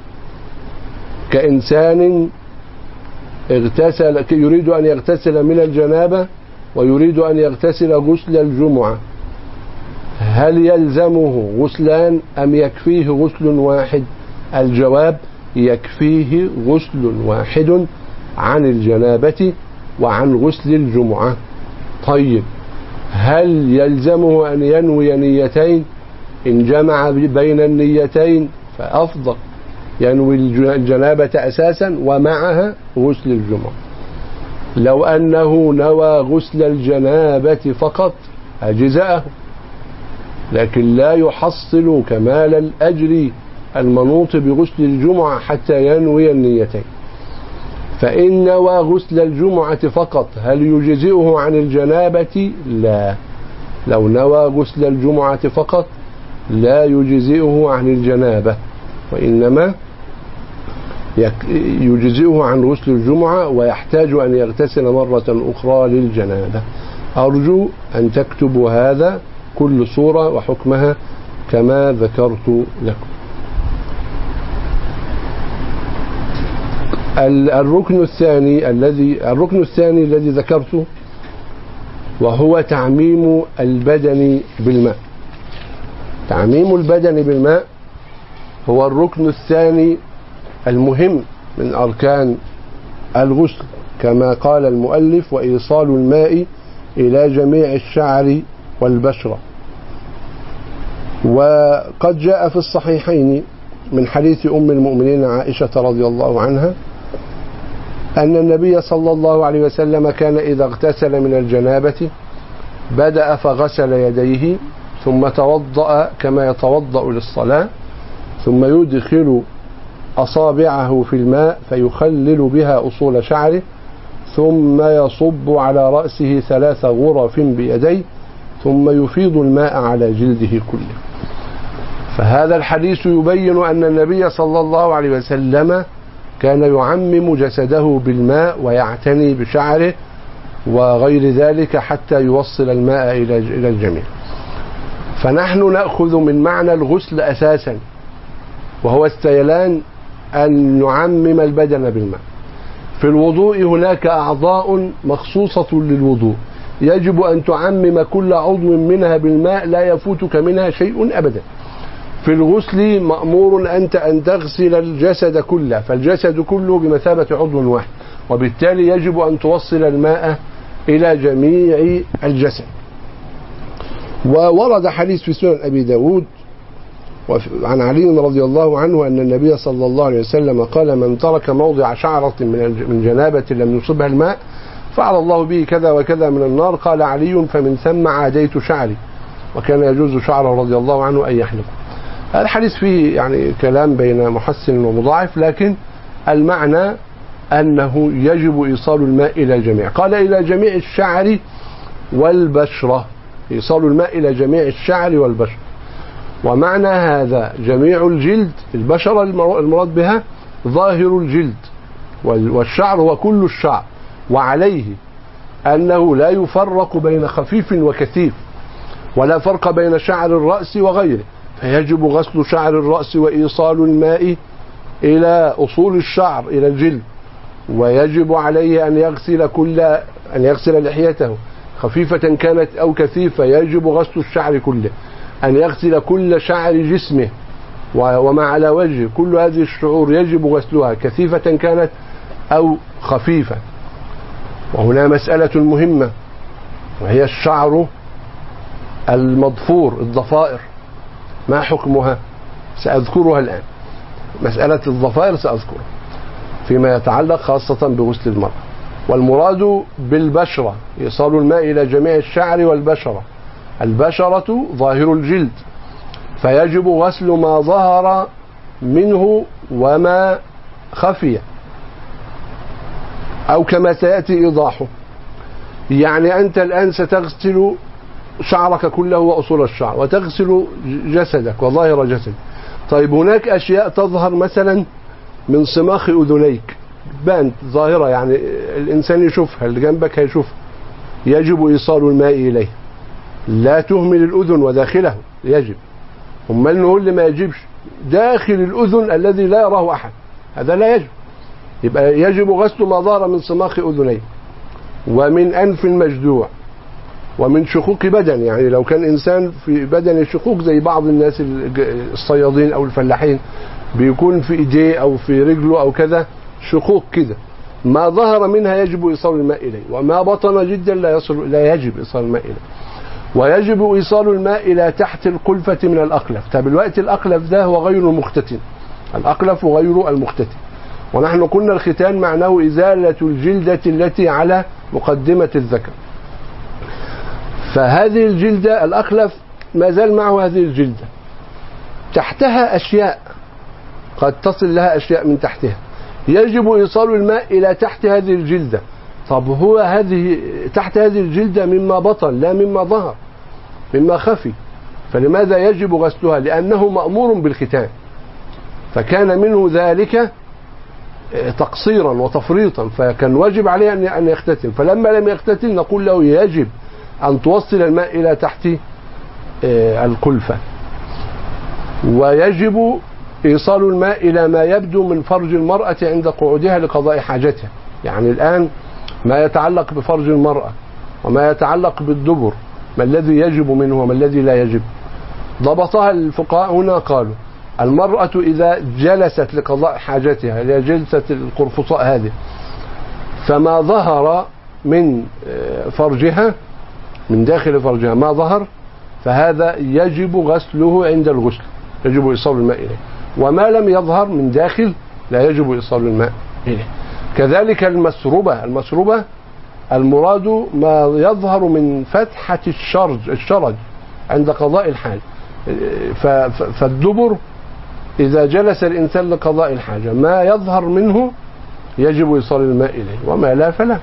كإنسان اغتسل يريد أن يغتسل من الجنابة ويريد أن يغتسل غسل الجمعة، هل يلزمه غسلان أم يكفيه غسل واحد؟ الجواب يكفيه غسل واحد عن الجنابة وعن غسل الجمعة. طيب، هل يلزمه أن ينوي نيتين؟ إن جمع بين النيتين فأفضل، ينوي الجنابة أساسا ومعها غسل الجمعة. لو أنه نوى غسل الجنابة فقط أجزأه، لكن لا يحصل كمال الأجر المنوط بغسل الجمعة حتى ينوي النيتين. فإن نوى غسل الجمعة فقط هل يجزئه عن الجنابة؟ لا، لو نوى غسل الجمعة فقط لا يجزئه عن الجنابة، وإنما يجزئه عن غسل الجمعة ويحتاج أن يغتسل مرة أخرى للجنابة. أرجو أن تكتبوا هذا كل صورة وحكمها كما ذكرت لكم. الركن الثاني الذي الركن الثاني الذي ذكرته وهو تعميم البدن بالماء. تعميم البدن بالماء هو الركن الثاني المهم من أركان الغسل، كما قال المؤلف: وإيصال الماء إلى جميع الشعر والبشرة. وقد جاء في الصحيحين من حديث أم المؤمنين عائشة رضي الله عنها أن النبي صلى الله عليه وسلم كان إذا اغتسل من الجنابة بدأ فغسل يديه ثم توضأ كما يتوضأ للصلاة، ثم يدخل أصابعه في الماء فيخلل بها أصول شعره، ثم يصب على رأسه ثلاث غرف بيديه، ثم يفيض الماء على جلده كله. فهذا الحديث يبين أن النبي صلى الله عليه وسلم كان يعمم جسده بالماء ويعتني بشعره وغير ذلك حتى يوصل الماء إلى الجميع. فنحن نأخذ من معنى الغسل أساسا وهو استيلان أن نعمم البدن بالماء. في الوضوء هناك أعضاء مخصوصة للوضوء يجب أن تعمم كل عضو منها بالماء لا يفوتك منها شيء أبدا. في الغسل مأمور أنت أن تغسل الجسد كله، فالجسد كله بمثابة عضو واحد، وبالتالي يجب أن توصل الماء إلى جميع الجسد. وورد حديث في سنن أبي داود عن علي رضي الله عنه أن النبي صلى الله عليه وسلم قال: من ترك موضع شعرة من جنابة لم يصبها الماء فعل الله به كذا وكذا من النار. قال علي: فمن ثم عاديت شعري. وكان يجوز شعره رضي الله عنه أن يحلق. الحديث فيه يعني كلام بين محسن ومضاعف، لكن المعنى أنه يجب إيصال الماء إلى الجميع. قال إلى جميع الشعر والبشرة، إيصال الماء إلى جميع الشعر والبشرة. ومعنى هذا جميع الجلد، البشرة المراد بها ظاهر الجلد، والشعر هو كل الشعر، وعليه أنه لا يفرق بين خفيف وكثيف، ولا فرق بين شعر الرأس وغيره، فيجب غسل شعر الرأس وإيصال الماء إلى أصول الشعر إلى الجلد، ويجب عليه أن يغسل كل أن يغسل لحيته خفيفة كانت أو كثيفة، يجب غسل الشعر كله، أن يغسل كل شعر جسمه وما على وجهه، كل هذه الشعور يجب غسلها كثيفة كانت أو خفيفة. وهنا مسألة مهمة، وهي الشعر المضفور، الضفائر، ما حكمها؟ سأذكرها الآن. مسألة الضفائر سأذكرها فيما يتعلق خاصة بغسل المرأة. والمراد بالبشرة إيصال الماء إلى جميع الشعر والبشرة. البشرة ظاهر الجلد، فيجب غسل ما ظهر منه وما خفي، أو كما سيأتي إيضاحه. يعني أنت الآن ستغسل شعرك كله وأصول الشعر، وتغسل جسدك وظاهر جسدك. طيب هناك أشياء تظهر مثلا من صماخ أذنيك، بانت ظاهرة، يعني الإنسان يشوفها، اللي جنبك هيشوفها، يجب إيصال الماء إليه. لا تهمل الأذن وداخله، يجب. أمال نقول اللي ما يجبش داخل الأذن الذي لا يراه أحد، هذا لا يجب. يبقى يجب غسل ما ظهر من صماخ أذنيه، ومن أنف مجدوع، ومن شقوق بدن. يعني لو كان إنسان في بدن شقوق زي بعض الناس الصيادين أو الفلاحين، بيكون في إيديه أو في رجله أو كذا شقوق كده، ما ظهر منها يجب إيصال الماء إليه، وما بطن جدا لا يصل لا يجب إيصال الماء إليه. ويجب إيصال الماء إلى تحت القلفة من الأقلف. طب الوقت الأقلف ده هو غير المختتن، الأقلف غير المختتن. ونحن قلنا الختان معناه إزالة الجلدة التي على مقدمة الذكر، فهذه الجلدة الأقلف ما زال معه هذه الجلدة، تحتها أشياء قد تصل لها أشياء من تحتها، يجب إيصال الماء إلى تحت هذه الجلدة. طب هو هذه تحت هذه الجلدة مما بطن لا مما ظهر، مما خفي، فلماذا يجب غسلها؟ لأنه مأمور بالختان، فكان منه ذلك تقصيرا وتفريطا، فكان واجب عليه أن يختتن، فلما لم يختتن نقول له يجب أن توصل الماء إلى تحت القلفة. ويجب إيصال الماء إلى ما يبدو من فرج المرأة عند قعودها لقضاء حاجتها. يعني الآن ما يتعلق بفرج المرأة وما يتعلق بالدبر، ما الذي يجب منه وما الذي لا يجب؟ ضبطها الفقهاء هنا، قالوا المرأة إذا جلست لقضاء حاجتها، اللي هي جلسة القرفصاء هذه، فما ظهر من فرجها من داخل فرجها ما ظهر، فهذا يجب غسله عند الغسل، يجب إيصال الماء إليه. وما لم يظهر من داخل لا يجب إيصال الماء إليه. كذلك المسربة، المسربة المراد ما يظهر من فتحة الشرج الشرج عند قضاء الحاجة. فالدبر إذا جلس الإنسان لقضاء الحاجة ما يظهر منه يجب إيصال الماء إليه، وما لا فلا.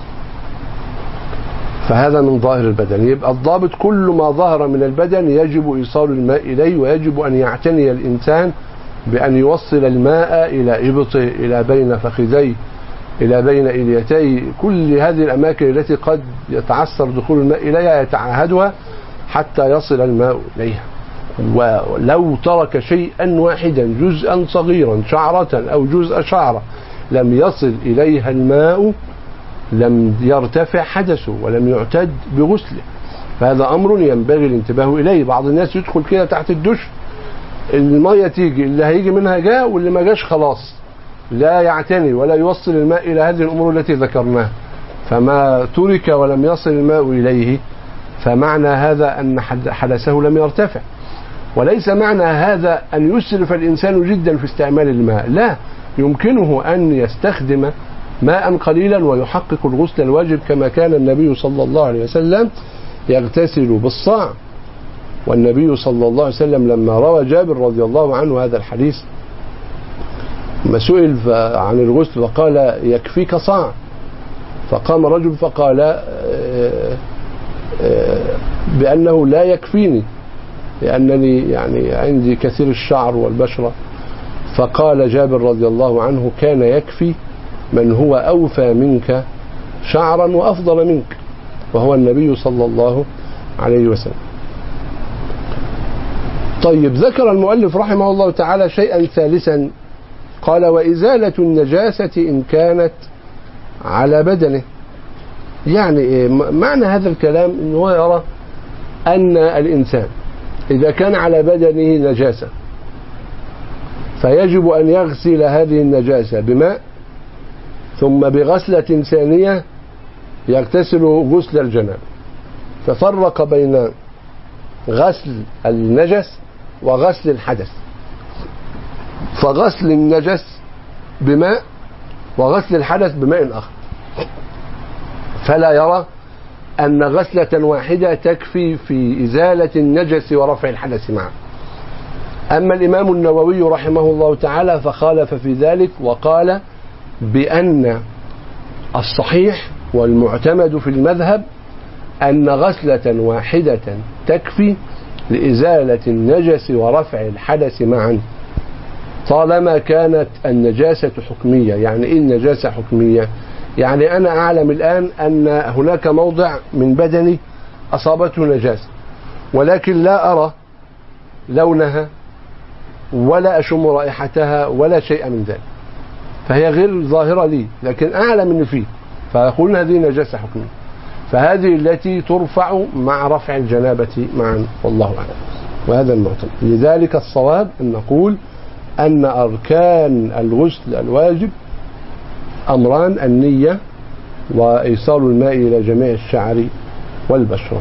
فهذا من ظاهر البدن. يبقى الضابط كل ما ظهر من البدن يجب إيصال الماء إليه، ويجب أن يعتني الإنسان بأن يوصل الماء إلى إبطه، إلى بين فخذيه، إلى بين إليتيه، كل هذه الأماكن التي قد يتعثر دخول الماء إليها يتعهدها حتى يصل الماء إليها. ولو ترك شيئا واحدا جزءا صغيرا شعرة أو جزء شعرة لم يصل إليها الماء لم يرتفع حدثه ولم يعتد بغسله، فهذا أمر ينبغي الانتباه إليه. بعض الناس يدخل كده تحت الدش، المية تيجي، اللي هيجي منها جاء واللي ما جاش خلاص، لا يعتني ولا يوصل الماء إلى هذه الأمور التي ذكرناها، فما ترك ولم يصل الماء إليه فمعنى هذا أن حدثه لم يرتفع. وليس معنى هذا أن يسرف الإنسان جدا في استعمال الماء، لا، يمكنه أن يستخدم ماء قليلا ويحقق الغسل الواجب، كما كان النبي صلى الله عليه وسلم يغتسل بالصاع والنبي صلى الله عليه وسلم لما روى جابر رضي الله عنه هذا الحديث ما سئل عن الغسل فقال يكفيك صاع، فقام رجل فقال بأنه لا يكفيني لأنني يعني عندي كثير الشعر والبشرة، فقال جابر رضي الله عنه كان يكفي من هو أوفى منك شعرا وأفضل منك، وهو النبي صلى الله عليه وسلم. طيب، ذكر المؤلف رحمه الله تعالى شيئا ثالثا، قال وإزالة النجاسة إن كانت على بدنه. يعني إيه معنى هذا الكلام؟ إنه يرى أن الإنسان إذا كان على بدنه نجاسة فيجب أن يغسل هذه النجاسة بماء، ثم بغسلة ثانية يغتسل غسل الجنابة، ففرق بين غسل النجس وغسل الحدث، فغسل النجس بماء وغسل الحدث بماء آخر، فلا يرى أن غسلة واحدة تكفي في إزالة النجس ورفع الحدث معه. أما الإمام النووي رحمه الله تعالى فخالف في ذلك وقال بأن الصحيح والمعتمد في المذهب أن غسلة واحدة تكفي لإزالة النجس ورفع الحدث معا، طالما كانت النجاسة حكمية. يعني إيه النجاسة حكمية؟ يعني أنا أعلم الآن أن هناك موضع من بدني أصابته نجاسة، ولكن لا أرى لونها ولا أشم رائحتها ولا شيء من ذلك، فهي غير ظاهرة لي، لكن أعلم أن فيه، فيقولون هذه نجاسة حكمية، فهذه التي ترفع مع رفع الجنابة معا، والله أعلم، وهذا المعتمد. لذلك الصواب أن نقول أن أركان الغسل الواجب أمران: النية وإيصال الماء إلى جميع الشعر والبشرة.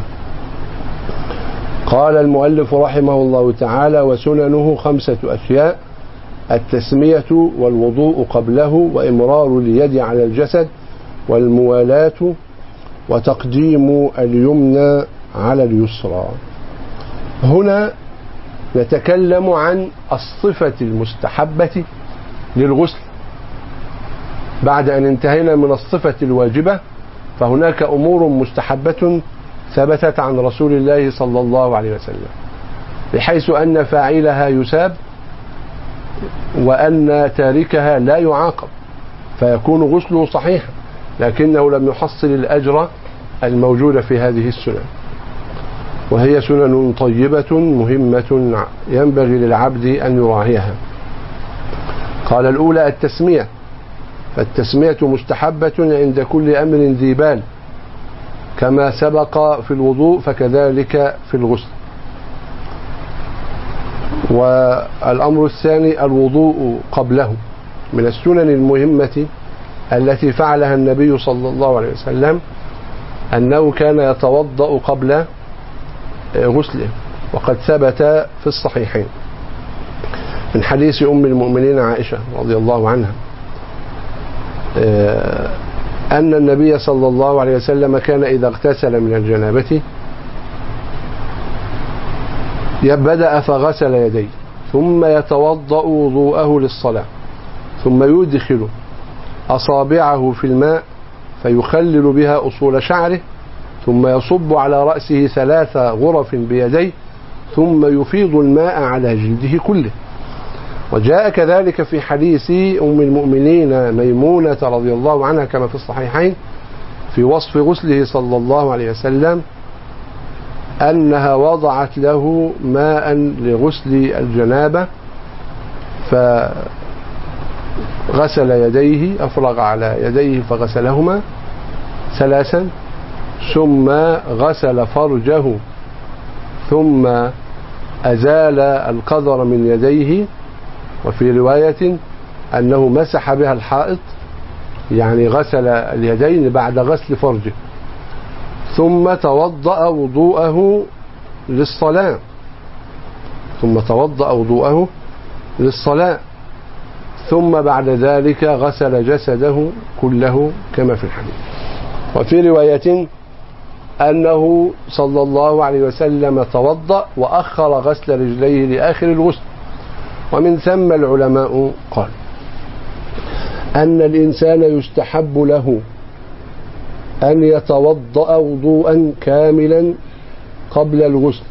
قال المؤلف رحمه الله تعالى وسننه خمسة أشياء: التسمية والوضوء قبله، وإمرار اليد على الجسد، والموالاة، وتقديم اليمنى على اليسرى. هنا نتكلم عن الصفة المستحبة للغسل. بعد أن انتهينا من الصفة الواجبة فهناك أمور مستحبة ثبتت عن رسول الله صلى الله عليه وسلم، بحيث أن فاعلها يثاب وأن تاركها لا يعاقب، فيكون غسله صحيحا لكنه لم يحصل الأجر الموجود في هذه السنن، وهي سنن طيبة مهمة ينبغي للعبد أن يراعيها. قال الأولى التسمية، فالتسمية مستحبة عند كل أمر ذي بال، كما سبق في الوضوء فكذلك في الغسل. والأمر الثاني الوضوء قبله، من السنن المهمة التي فعلها النبي صلى الله عليه وسلم أنه كان يتوضأ قبل غسله، وقد ثبت في الصحيحين من حديث أم المؤمنين عائشة رضي الله عنها أن النبي صلى الله عليه وسلم كان إذا اغتسل من الجنابة بدأ فغسل يديه ثم يتوضأ وضوءه للصلاة، ثم يدخل أصابعه في الماء فيخلل بها أصول شعره، ثم يصب على رأسه ثلاث غرف بيديه، ثم يفيض الماء على جلده كله. وجاء كذلك في حديث أم المؤمنين ميمونة رضي الله عنها كما في الصحيحين في وصف غسله صلى الله عليه وسلم أنها وضعت له ماء لغسل الجنابة فغسل يديه، أفرغ على يديه فغسلهما ثلاثا، ثم غسل فرجه، ثم أزال القذر من يديه، وفي رواية أنه مسح بها الحائط، يعني غسل اليدين بعد غسل فرجه، ثم توضأ وضوءه للصلاة ثم توضأ وضوءه للصلاة ثم بعد ذلك غسل جسده كله كما في الحديث. وفي رواية أنه صلى الله عليه وسلم توضأ وأخر غسل رجليه لآخر الغسل. ومن ثم العلماء قال أن الإنسان يستحب له أن يتوضأ وضوءا كاملا قبل الغسل،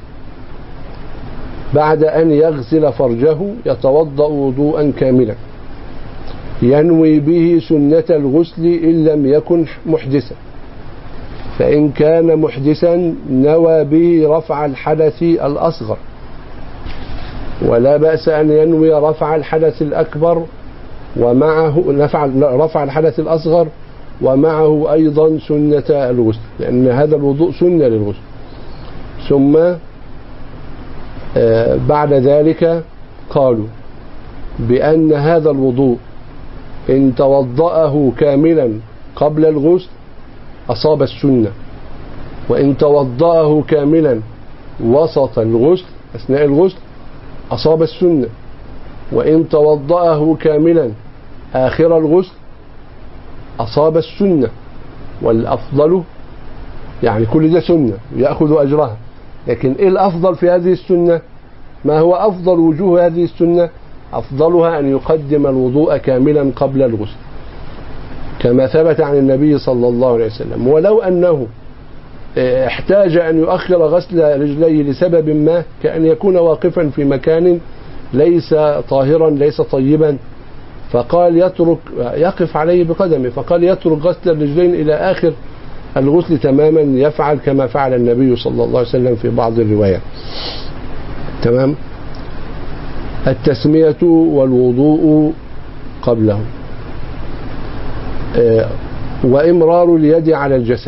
بعد أن يغسل فرجه يتوضأ وضوءا كاملا ينوي به سنة الغسل إن لم يكن محدثا، فإن كان محدثا نوى به رفع الحدث الأصغر، ولا بأس أن ينوي رفع الحدث الأكبر ومعه رفع الحدث الأصغر ومعه أيضا سنة الغسل، لأن هذا الوضوء سنة للغسل. ثم بعد ذلك قالوا بأن هذا الوضوء إن توضأه كاملا قبل الغسل أصاب السنة، وإن توضأه كاملا وسط الغسل أثناء الغسل أصاب السنة، وإن توضأه كاملا آخر الغسل أصاب السنة. والأفضل يعني كل ده سنة يأخذ أجرها، لكن إيه الأفضل في هذه السنة؟ ما هو أفضل وجوه هذه السنة؟ أفضلها أن يقدم الوضوء كاملا قبل الغسل كما ثبت عن النبي صلى الله عليه وسلم. ولو أنه احتاج أن يؤخر غسل رجليه لسبب ما، كأن يكون واقفا في مكان ليس طاهرا ليس طيبا، فقال يترك يقف عليه بقدمه، فقال يترك غسل الرجلين إلى آخر الغسل تماما، يفعل كما فعل النبي صلى الله عليه وسلم في بعض الروايات. تمام. التسمية والوضوء قبله. وإمرار اليد على الجسد،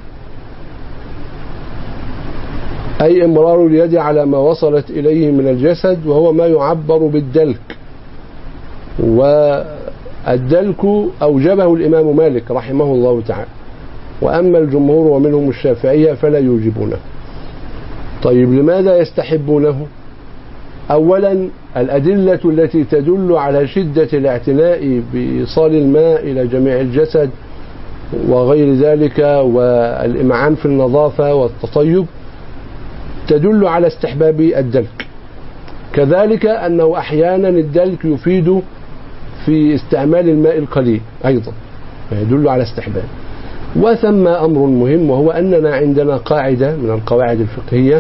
أي إمرار اليد على ما وصلت إليه من الجسد، وهو ما يعبر بالدلك. والدلك أوجبه الإمام مالك رحمه الله تعالى، وأما الجمهور ومنهم الشافعية فلا يوجبونه. طيب لماذا يستحبونه؟ أولا الأدلة التي تدل على شدة الاعتناء بإيصال الماء إلى جميع الجسد وغير ذلك والإمعان في النظافة والتطيب تدل على استحباب الدلك. كذلك أنه أحيانا الدلك يفيد في استعمال الماء القليل أيضا، يدل على استحباب. وثم أمر مهم، وهو أننا عندنا قاعدة من القواعد الفقهية،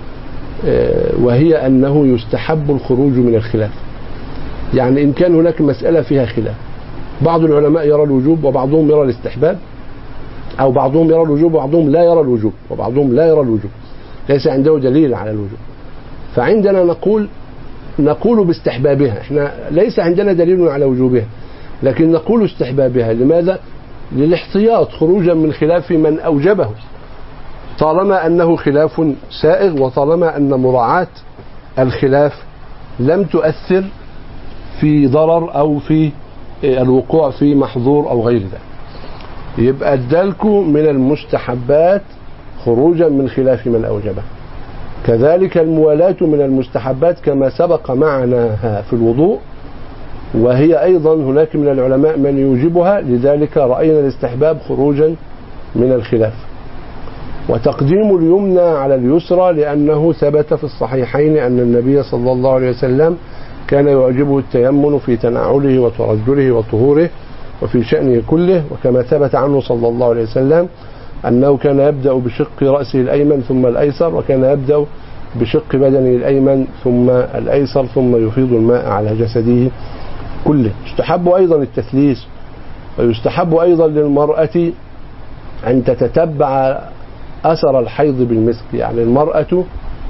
وهي أنه يستحب الخروج من الخلاف. يعني إن كان هناك مسألة فيها خلاف، بعض العلماء يرى الوجوب وبعضهم يرى الاستحباب، أو بعضهم يرى الوجوب وبعضهم لا يرى الوجوب وبعضهم لا يرى الوجوب، ليس عنده دليل على الوجوب، فعندنا نقول نقول باستحبابها. احنا ليس عندنا دليل على وجوبها، لكن نقول استحبابها. لماذا؟ للاحتياط خروجا من خلاف من أوجبه، طالما أنه خلاف سائغ، وطالما أن مراعاة الخلاف لم تؤثر في ضرر أو في الوقوع في محظور أو غير ذلك. يبقى الدلك من المستحبات خروجا من خلاف من أوجبه. كذلك الموالاة من المستحبات كما سبق معنا في الوضوء، وهي أيضا هناك من العلماء من يوجبها، لذلك رأينا الاستحباب خروجا من الخلاف. وتقديم اليمنى على اليسرى لأنه ثبت في الصحيحين أن النبي صلى الله عليه وسلم كان يعجبه التيمن في تنعله وترجله وطهوره وفي شأنه كله، وكما ثبت عنه صلى الله عليه وسلم أنه كان يبدأ بشق رأسه الأيمن ثم الأيسر، وكان يبدأ بشق بدنه الأيمن ثم الأيسر، ثم يفيض الماء على جسده كله. يستحب أيضا التثليث، ويستحب أيضا للمرأة أن تتتبع أثر الحيض بالمسك. يعني المرأة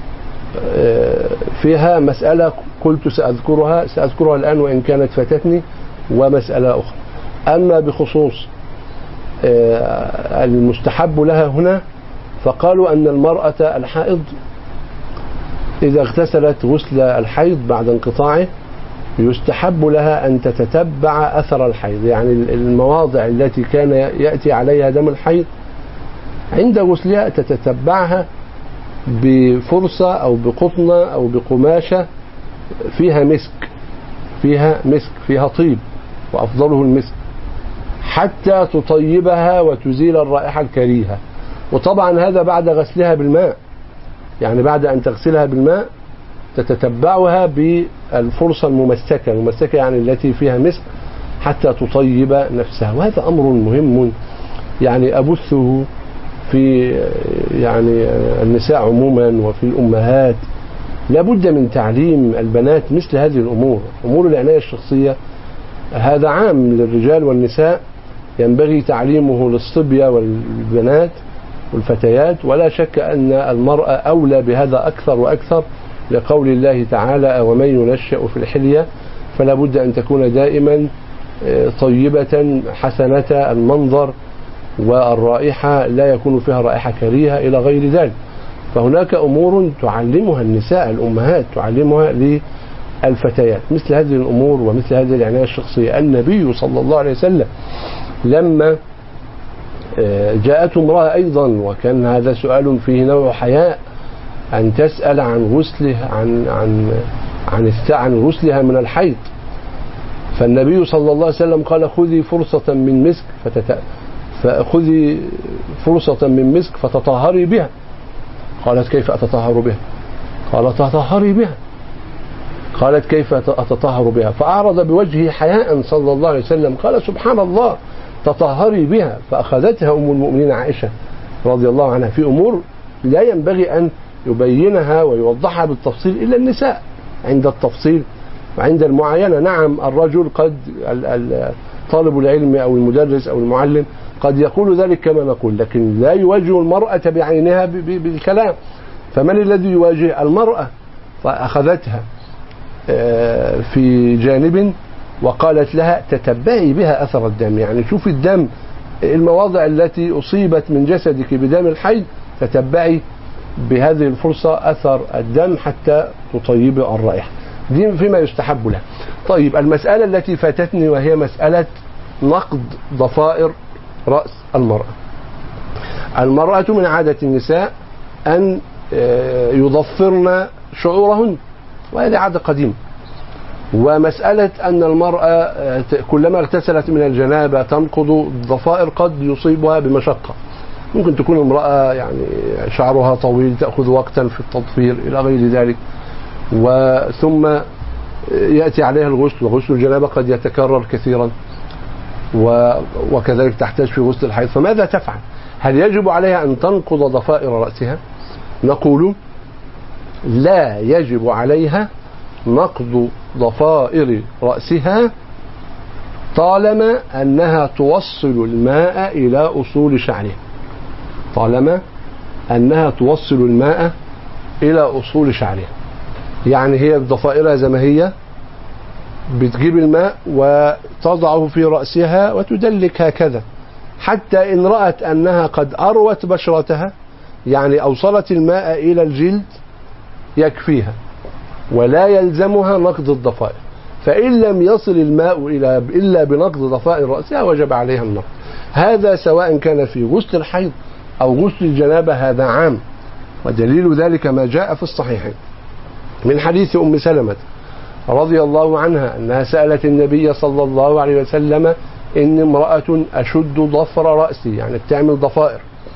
فيها مسألة قلت سأذكرها سأذكرها الآن وإن كانت فاتتني، ومسألة أخرى. أما بخصوص المستحب لها هنا، فقالوا أن المرأة الحائض إذا اغتسلت غسل الحيض بعد انقطاعه يستحب لها أن تتتبع أثر الحيض، يعني المواضع التي كان يأتي عليها دم الحيض عند غسلها تتتبعها بفرصة أو بقطنة أو بقماشة فيها مسك فيها مسك فيها طيب، وأفضله المسك، حتى تطيبها وتزيل الرائحة الكريهة. وطبعا هذا بعد غسلها بالماء، يعني بعد أن تغسلها بالماء تتتبعها بالفرصة الممسكة، الممسكة يعني التي فيها مسك، حتى تطيب نفسها. وهذا أمر مهم يعني أبثه في يعني النساء عموما وفي الأمهات. لابد من تعليم البنات مثل هذه الأمور، أمور العناية الشخصية. هذا عام للرجال والنساء، ينبغي تعليمه للصبية والبنات والفتيات، ولا شك أن المرأة أولى بهذا أكثر وأكثر، لقول الله تعالى: ومن ينشأ في الحلية فلا بد أن تكون دائما طيبة حسنة المنظر والرائحة، لا يكون فيها رائحة كريهة إلى غير ذلك. فهناك أمور تعلمها النساء الأمهات، تعلمها للفتيات مثل هذه الأمور ومثل هذه العناية الشخصية. النبي صلى الله عليه وسلم لما جاءته امرأة أيضا، وكان هذا سؤال فيه نوع حياء، أن تسأل عن غسلها عن عن عن عن غسلها من الحيض، فالنبي صلى الله عليه وسلم قال: خذي فرصة من مسك فتت... فخذي فرصة من مسك فتطهري بها. قالت: كيف أتطهر بها؟ قال: تطهري بها. قالت: كيف أتطهر بها؟ فأعرض بوجهه حياء صلى الله عليه وسلم، قال: سبحان الله، تطهري بها. فأخذتها أم المؤمنين عائشة رضي الله عنها في أمور لا ينبغي أن يبينها ويوضحها بالتفصيل إلا النساء. عند التفصيل وعند المعاينة، نعم الرجل قد طالب العلم أو المدرس أو المعلم قد يقول ذلك كما نقول، لكن لا يواجه المرأة بعينها بالكلام. فمن الذي يواجه المرأة؟ فأخذتها في جانب وقالت لها: تتبعي بها أثر الدم، يعني شوفي الدم، المواضع التي أصيبت من جسدك بدم الحيض، تتبعي بهذه الفرصة أثر الدم حتى تطيب الرائحة. دي فيما يستحب لها. طيب، المسألة التي فاتتني وهي مسألة نقض ضفائر رأس المرأة. المرأة من عادة النساء أن يضفرن شعورهن، وهذه عادة قديمة. ومسألة أن المرأة كلما اغتسلت من الجنابة تنقض الضفائر قد يصيبها بمشقة. ممكن تكون امرأة يعني شعرها طويل تأخذ وقتا في التضفير إلى غير ذلك، وثم يأتي عليها الغسل، وغسل الجنابة قد يتكرر كثيرا، وكذلك تحتاج في غسل الحيض. فماذا تفعل؟ هل يجب عليها أن تنقض ضفائر رأسها؟ نقول: لا يجب عليها نقض ضفائر رأسها طالما أنها توصل الماء إلى أصول شعرها، طالما أنها توصل الماء إلى أصول شعرها. يعني هي ضفائرها زي ما هي، بتجيب الماء وتضعه في رأسها وتدلك هكذا، حتى إن رأت أنها قد أروت بشرتها، يعني أوصلت الماء إلى الجلد، يكفيها ولا يلزمها نقض الضفائر. فإن لم يصل الماء إلى إلا بنقض ضفائر رأسها وجب عليها النقض. هذا سواء كان في غسل الحيض أو غسل الجنابة، هذا عام. ودليل ذلك ما جاء في الصحيحين من حديث أم سلمة رضي الله عنها أنها سألت النبي صلى الله عليه وسلم: إن امرأة أشد ضفر رأسي، يعني بتعمل ضفائر،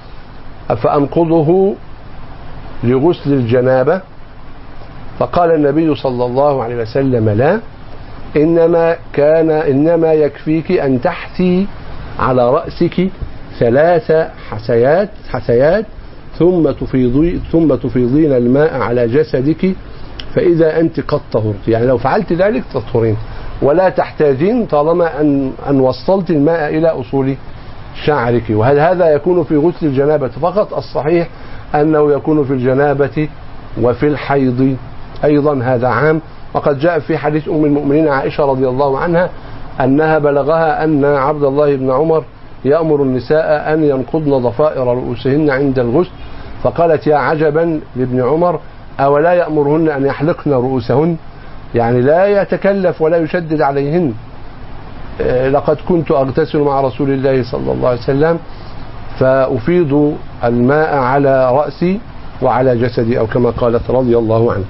أفأنقضه لغسل الجنابة؟ فقال النبي صلى الله عليه وسلم: لا، إنما كان إنما يكفيك أن تحثي على رأسك ثلاث حثيات حثيات ثم تفيضي ثم تفيضين الماء على جسدك، فإذا أنت قد طهرت. يعني لو فعلت ذلك تطهرين ولا تحتاجين، طالما أن أن وصلت الماء إلى أصول شعرك. وهل هذا يكون في غسل الجنابة فقط؟ الصحيح أنه يكون في الجنابة وفي الحيض أيضا، هذا عام. وقد جاء في حديث أم المؤمنين عائشة رضي الله عنها أنها بلغها أن عبد الله بن عمر يأمر النساء أن ينقضن ضفائر رؤوسهن عند الغسل، فقالت: يا عجبا لابن عمر، أولا يأمرهن أن يحلقن رؤوسهن؟ يعني لا يتكلف ولا يشدد عليهن. لقد كنت أغتسل مع رسول الله صلى الله عليه وسلم فأفيض الماء على رأسي وعلى جسدي، أو كما قالت رضي الله عنه.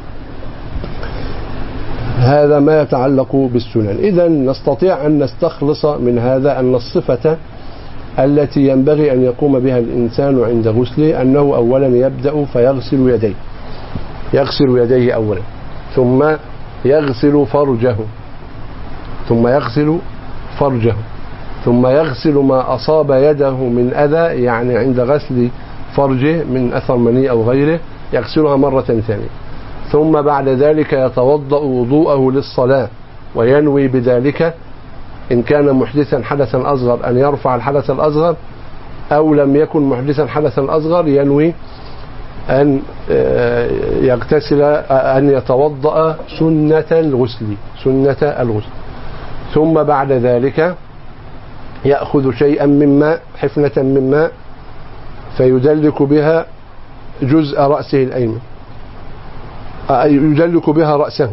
هذا ما يتعلق بالسنن. إذن نستطيع أن نستخلص من هذا أن الصفة التي ينبغي أن يقوم بها الإنسان عند غسله أنه أولا يبدأ فيغسل يديه يغسل يديه أولا، ثم يغسل فرجه ثم يغسل فرجه ثم يغسل ما أصاب يده من أذى، يعني عند غسل فرجه من أثر مني أو غيره يغسلها مرة ثانية، ثم بعد ذلك يتوضأ وضوءه للصلاة وينوي بذلك إن كان محدثا حدثا أصغر أن يرفع الحدث الأصغر، أو لم يكن محدثا حدثا أصغر ينوي أن يغتسل أن يتوضأ سنة الغسل سنة الغسل ثم بعد ذلك يأخذ شيئا من ماء، حفنة من ماء، فيدلك بها جزء رأسه الأيمن، يدلك بها رأسه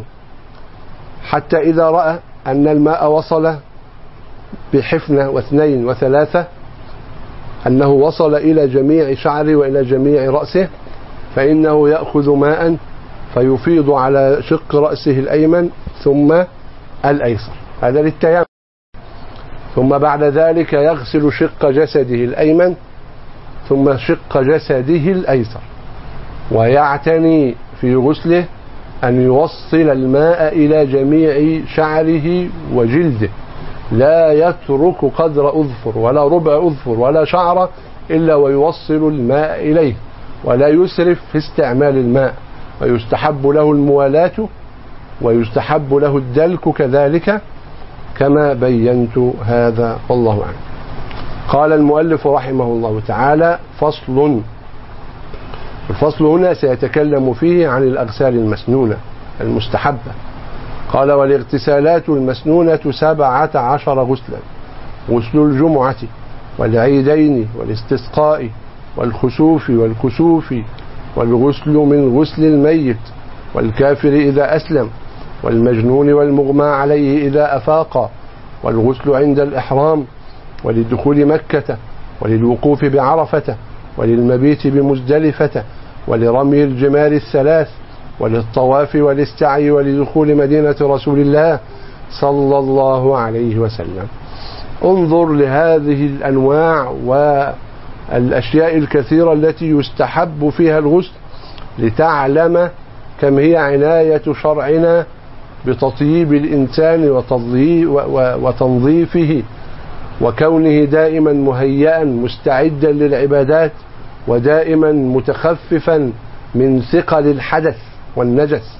حتى إذا رأى أن الماء وصل بحفنة واثنين وثلاثة أنه وصل إلى جميع شعره وإلى جميع رأسه، فإنه يأخذ ماء فيفيض على شق رأسه الأيمن ثم الأيسر، هذا للتيمم. ثم بعد ذلك يغسل شق جسده الأيمن ثم شق جسده الأيسر، ويعتني في غسله أن يوصل الماء إلى جميع شعره وجلده، لا يترك قدر أظفر ولا ربع أظفر ولا شعر إلا ويوصل الماء إليه، ولا يسرف في استعمال الماء، ويستحب له الموالاة ويستحب له الدلك كذلك كما بينت هذا والله أعلم. قال المؤلف رحمه الله تعالى: فصل. الفصل هنا سيتكلم فيه عن الأغسال المسنونة المستحبة. قال: والاغتسالات المسنونة سبعة عشر غسلا: غسل الجمعة والعيدين والاستسقاء والخسوف والكسوف، والغسل من غسل الميت، والكافر إذا أسلم، والمجنون والمغمى عليه إذا أفاق، والغسل عند الإحرام، ولدخول مكة، وللوقوف بعرفة، وللمبيت بمزدلفة، ولرمي الجمار الثلاث، وللطواف والاستعي، ولدخول مدينة رسول الله صلى الله عليه وسلم. انظر لهذه الأنواع والأشياء الكثيرة التي يستحب فيها الغسل لتعلم كم هي عناية شرعنا بتطييب الإنسان وتنظيفه، وكونه دائما مهيئا مستعدا للعبادات، ودائما متخففا من ثقل الحدث والنجس.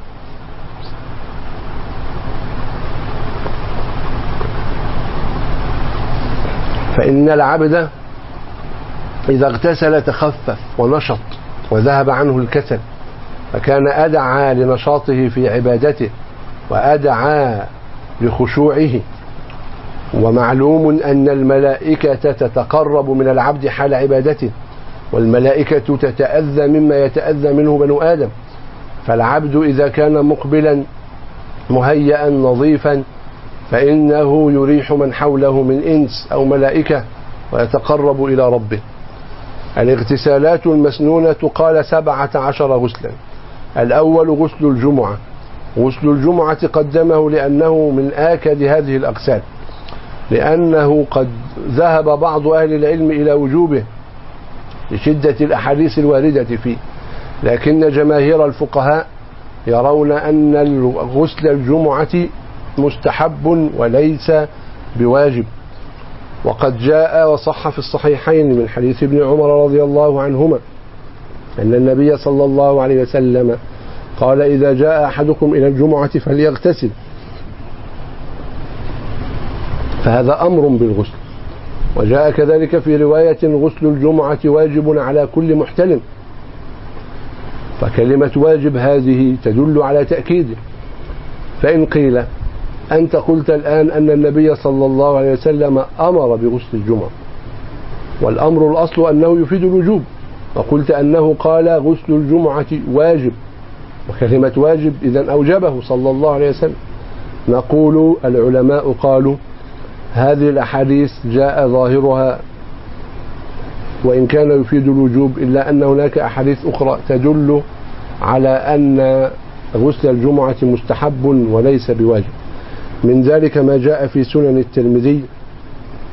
فإن العبد إذا اغتسل تخفف ونشط وذهب عنه الكسل، فكان أدعى لنشاطه في عبادته وأدعى لخشوعه. ومعلوم أن الملائكة تتقرب من العبد حال عبادته، والملائكة تتأذى مما يتأذى منه بنو آدم، فالعبد إذا كان مقبلا مهيئا نظيفا فإنه يريح من حوله من إنس أو ملائكة ويتقرب إلى ربه. الاغتسالات المسنونة قال سبعة عشر غسلا. الأول غسل الجمعة. غسل الجمعة قدمه لأنه من آكد هذه الأغسال، لأنه قد ذهب بعض أهل العلم إلى وجوبه لشدة الأحاديث الواردة فيه، لكن جماهير الفقهاء يرون أن غسل الجمعة مستحب وليس بواجب. وقد جاء وصح في الصحيحين من حديث ابن عمر رضي الله عنهما أن النبي صلى الله عليه وسلم قال: إذا جاء أحدكم إلى الجمعة فليغتسل. فهذا أمر بالغسل. وجاء كذلك في رواية: غسل الجمعة واجب على كل محتلم. فكلمة واجب هذه تدل على تأكيده. فإن قيل: أنت قلت الآن أن النبي صلى الله عليه وسلم أمر بغسل الجمعة، والأمر الأصل أنه يفيد الوجوب، وقلت أنه قال غسل الجمعة واجب، وكلمة واجب إذن أوجبه صلى الله عليه وسلم. نقول: العلماء قالوا هذه الأحاديث جاء ظاهرها وإن كان يفيد الوجوب، إلا أن هناك أحاديث أخرى تدل على أن غسل الجمعة مستحب وليس بواجب. من ذلك ما جاء في سنن الترمذي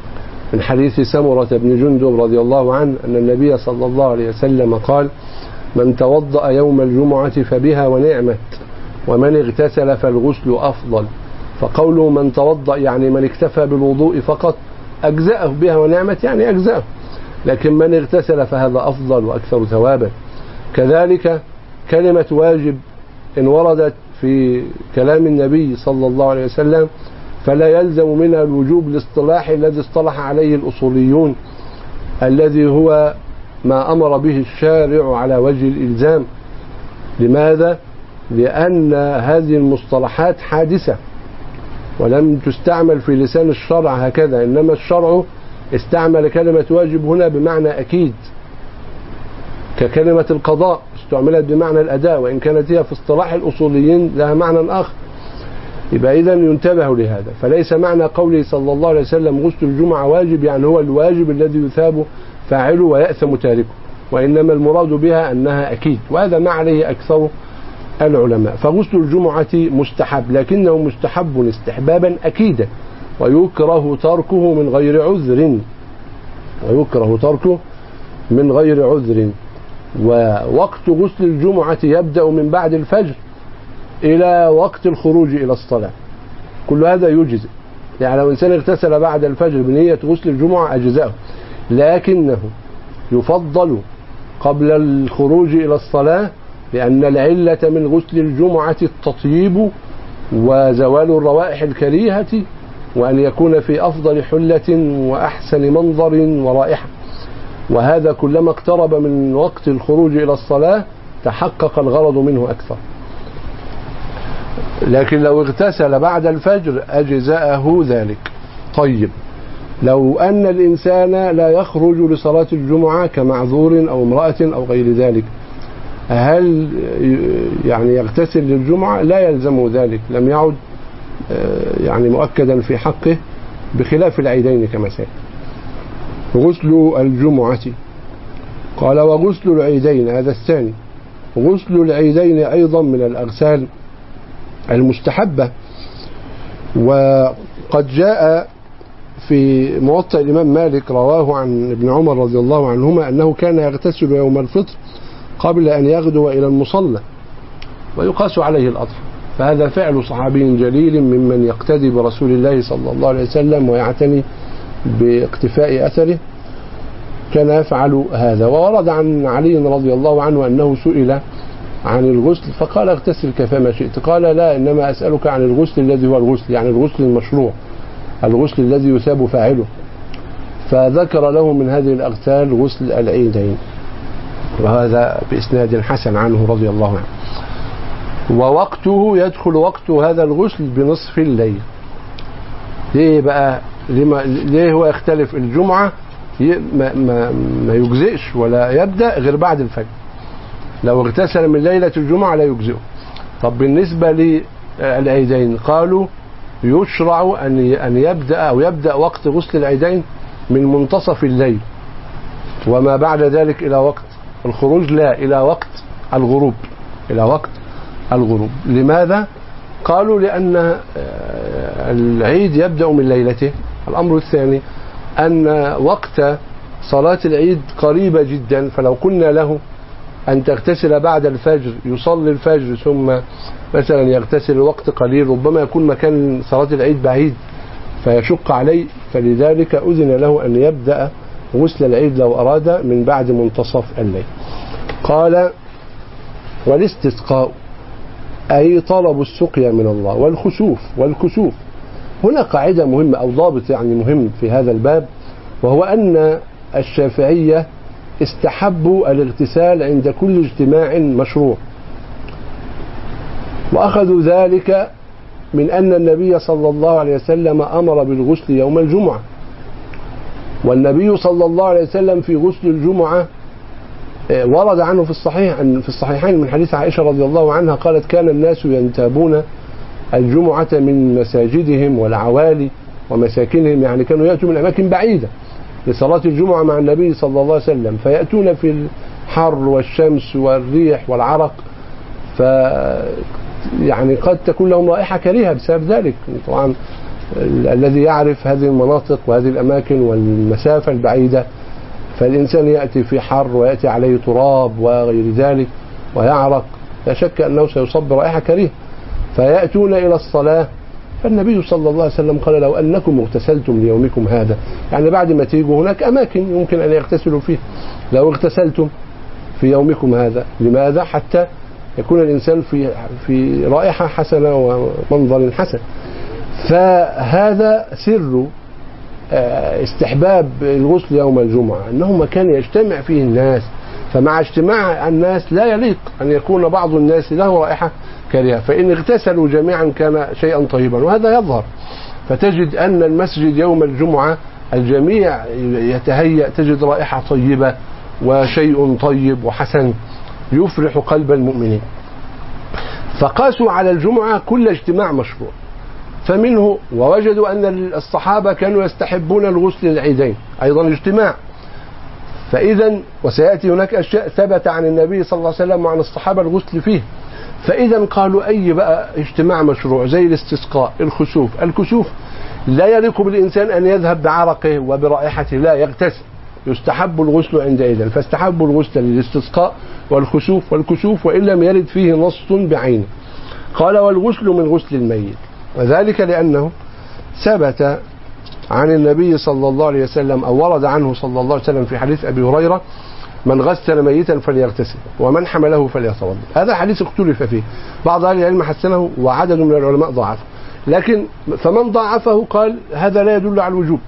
من حديث سمرة بن جندب رضي الله عنه أن النبي صلى الله عليه وسلم قال: من توضأ يوم الجمعة فبها ونعمت، ومن اغتسل فالغسل أفضل. فقوله من توضأ يعني من اكتفى بالوضوء فقط أجزأه، بها ونعمت يعني أجزأه، لكن من اغتسل فهذا أفضل وأكثر ثوابا. كذلك كلمة واجب إن وردت في كلام النبي صلى الله عليه وسلم فلا يلزم منها الوجوب الاصطلاحي الذي اصطلح عليه الأصوليون، الذي هو ما أمر به الشارع على وجه الإلزام. لماذا؟ لأن هذه المصطلحات حادثة ولم تستعمل في لسان الشرع هكذا، إنما الشرع استعمل كلمة واجب هنا بمعنى أكيد، ككلمة القضاء استعملت بمعنى الأداء، وإن كانت هي في اصطلاح الأصوليين لها معنى آخر. يبقى إذن ينتبه لهذا. فليس معنى قوله صلى الله عليه وسلم غسل الجمعة واجب يعني هو الواجب الذي يثاب فاعله ويأثم تاركه، وإنما المراد بها أنها أكيد، وهذا ما عليه أكثر العلماء. فغسل الجمعة مستحب، لكنه مستحب استحبابا أكيدا، ويكره تركه من غير عذر، ويكره تركه من غير عذر. ووقت غسل الجمعة يبدأ من بعد الفجر إلى وقت الخروج إلى الصلاة، كل هذا يجزئ. يعني لو إنسان اغتسل بعد الفجر بنية غسل الجمعة أجزأه، لكنه يفضل قبل الخروج إلى الصلاة، لأن العلة من غسل الجمعة التطيب وزوال الروائح الكريهة، وأن يكون في أفضل حلة وأحسن منظر ورائحة، وهذا كلما اقترب من وقت الخروج إلى الصلاة تحقق الغرض منه أكثر. لكن لو اغتسل بعد الفجر أجزأه ذلك. طيب، لو أن الإنسان لا يخرج لصلاة الجمعة كمعذور أو امرأة أو غير ذلك، هل يعني يغتسل للجمعة؟ لا يلزمه ذلك، لم يعد يعني مؤكدا في حقه، بخلاف العيدين كما سيأتي. غسل الجمعة قال: وغسل العيدين، هذا الثاني. غسل العيدين أيضا من الأغسال المستحبة، وقد جاء في موطأ الإمام مالك رواه عن ابن عمر رضي الله عنهما أنه كان يغتسل يوم الفطر قبل أن يغدو إلى المصلى، ويقاس عليه الأطهر. فهذا فعل صحابي جليل ممن يقتدي برسول الله صلى الله عليه وسلم ويعتني باقتفاء أثره، كان يفعل هذا. وورد عن علي رضي الله عنه أنه سئل عن الغسل فقال: اغتسل كيفما شئت. قال: لا، إنما أسألك عن الغسل الذي هو الغسل، يعني الغسل المشروع، الغسل الذي يثاب فاعله. فذكر له من هذه الأغسال غسل العيدين، وهذا بإسناد حسن عنه رضي الله عنه. ووقته يدخل وقت هذا الغسل بنصف الليل. ليه بقى؟ ليه هو يختلف؟ الجمعة ما, ما, ما يجزئش ولا يبدأ غير بعد الفجر، لو اغتسل من ليلة الجمعة لا يجزئه. طب بالنسبة للعيدين قالوا يشرع أن أن يبدأ أو يبدأ وقت غسل العيدين من منتصف الليل، وما بعد ذلك إلى وقت الخروج، لا، إلى وقت الغروب، إلى وقت الغروب. لماذا؟ قالوا لأن العيد يبدأ من ليلته. الأمر الثاني أن وقت صلاة العيد قريبة جدا، فلو قلنا له أن تغتسل بعد الفجر، يصلي الفجر ثم مثلا يغتسل وقت قليل، ربما يكون مكان صلاة العيد بعيد فيشق عليه، فلذلك أذن له أن يبدأ غسل العيد لو أراد من بعد منتصف الليل. قال: والاستسقاء أي طلب السقيا من الله، والخسوف والكسوف. هنا قاعدة مهمة أو ضابط يعني مهم في هذا الباب، وهو أن الشافعية استحبوا الاغتسال عند كل اجتماع مشروع، وأخذوا ذلك من أن النبي صلى الله عليه وسلم أمر بالغسل يوم الجمعة، والنبي صلى الله عليه وسلم في غسل الجمعة ورد عنه في الصحيح في الصحيحين من حديث عائشة رضي الله عنها قالت: كان الناس ينتابون الجمعة من مساجدهم والعوالي ومساكنهم، يعني كانوا يأتوا من أماكن بعيدة لصلاة الجمعة مع النبي صلى الله عليه وسلم، فيأتون في الحر والشمس والريح والعرق، ف يعني قد تكون لهم رائحة كريهة بسبب ذلك. طبعا الذي يعرف هذه المناطق وهذه الأماكن والمسافة البعيدة، فالإنسان يأتي في حر ويأتي عليه تراب وغير ذلك ويعرق، لا شك أنه سيصاب برائحة كريهة، فيأتون إلى الصلاة. فالنبي صلى الله عليه وسلم قال لو أنكم اغتسلتم ليومكم هذا، يعني بعد ما تيجوا هناك أماكن يمكن أن يغتسلوا فيها، لو اغتسلتم في يومكم هذا، لماذا؟ حتى يكون الإنسان في في رائحة حسنة ومنظر حسن. فهذا سر استحباب الغسل يوم الجمعة، أنه مكان يجتمع فيه الناس، فمع اجتماع الناس لا يليق أن يكون بعض الناس له رائحة كريهة، فإن اغتسلوا جميعا كان شيئا طيبا، وهذا يظهر. فتجد أن المسجد يوم الجمعة الجميع يتهيأ، تجد رائحة طيبة وشيء طيب وحسن يفرح قلب المؤمنين. فقاسوا على الجمعة كل اجتماع مشروع، فمنه ووجدوا أن الصحابة كانوا يستحبون الغسل للعيدين أيضا اجتماع. فإذا وسيأتي هناك أشياء ثبت عن النبي صلى الله عليه وسلم وعن الصحابة الغسل فيه، فإذا قالوا أي بقى اجتماع مشروع زي الاستسقاء، الخسوف. الكسوف لا يليق بالإنسان أن يذهب بعرقه وبرائحته، لا، يغتسل، يستحب الغسل عندئذ، فاستحبوا الغسل للاستسقاء والخسوف والكسوف وإن لم يرد فيه نص بعينه. قال والغسل من غسل الميت، وذلك لأنه ثبت عن النبي صلى الله عليه وسلم أو ورد عنه صلى الله عليه وسلم في حديث أبي هريرة من غسل ميتا فليغتسل ومن حمله فليتوضا. هذا حديث اختلف فيه، بعض أهل العلم حسنه وعدد من العلماء ضعفه، لكن فمن ضعفه قال هذا لا يدل على الوجوب،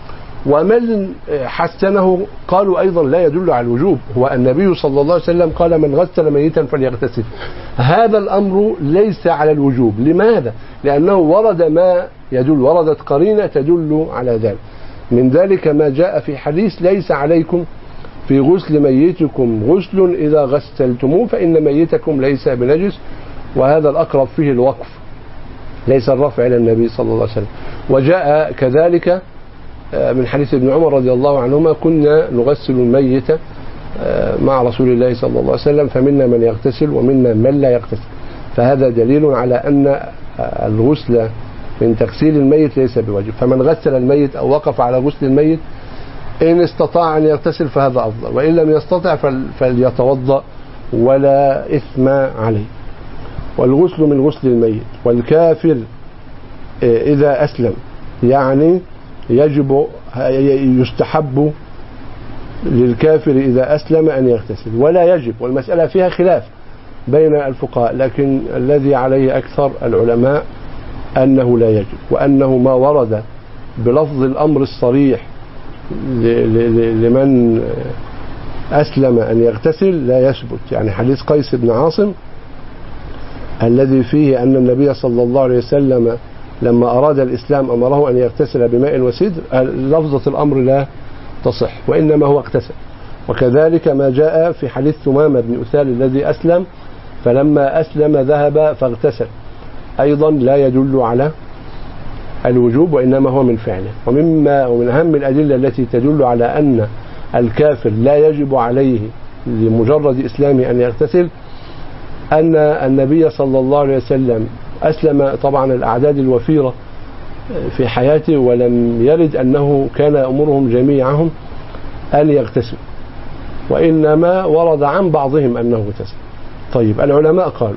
ومن حسنه قالوا أيضا لا يدل على الوجوب. هو النبي صلى الله عليه وسلم قال من غسل ميتا فليغتسل، هذا الأمر ليس على الوجوب. لماذا؟ لأنه ورد ما يدل، وردت قرينة تدل على ذلك. من ذلك ما جاء في حديث ليس عليكم في غسل ميتكم غسل إذا غسلتموه فإن ميتكم ليس بنجس، وهذا الأقرب فيه الوقف ليس الرفع إلى النبي صلى الله عليه وسلم. وجاء كذلك من حديث ابن عمر رضي الله عنهما كنا نغسل الميت مع رسول الله صلى الله عليه وسلم فمنا من يغتسل ومنا من لا يغتسل. فهذا دليل على أن الغسل من تغسيل الميت ليس بواجب، فمن غسل الميت أو وقف على غسل الميت إن استطاع أن يغتسل فهذا أفضل، وإن لم يستطع فليتوضأ ولا إثم عليه. والغسل من غسل الميت. والكافر إذا أسلم يعني يجب يستحب للكافر إذا أسلم أن يغتسل، ولا يجب، والمسألة فيها خلاف بين الفقهاء، لكن الذي عليه أكثر العلماء أنه لا يجب، وأنه ما ورد بلفظ الأمر الصريح لمن أسلم أن يغتسل لا يثبت. يعني حديث قيس بن عاصم الذي فيه أن النبي صلى الله عليه وسلم لما أراد الإسلام أمره أن يغتسل بماء وسدر، لفظة الأمر لا تصح، وإنما هو اغتسل. وكذلك ما جاء في حديث ثمامة بن أثال الذي أسلم فلما أسلم ذهب فاغتسل، أيضا لا يدل على الوجوب وإنما هو من فعله. ومما ومن أهم الأدلة التي تدل على أن الكافر لا يجب عليه لمجرد إسلامه أن يغتسل أن النبي صلى الله عليه وسلم أسلم طبعا الأعداد الوفيرة في حياته، ولم يرد أنه كان أمرهم جميعهم أن يغتسلوا، وإنما ورد عن بعضهم أنه اغتسل. طيب العلماء قالوا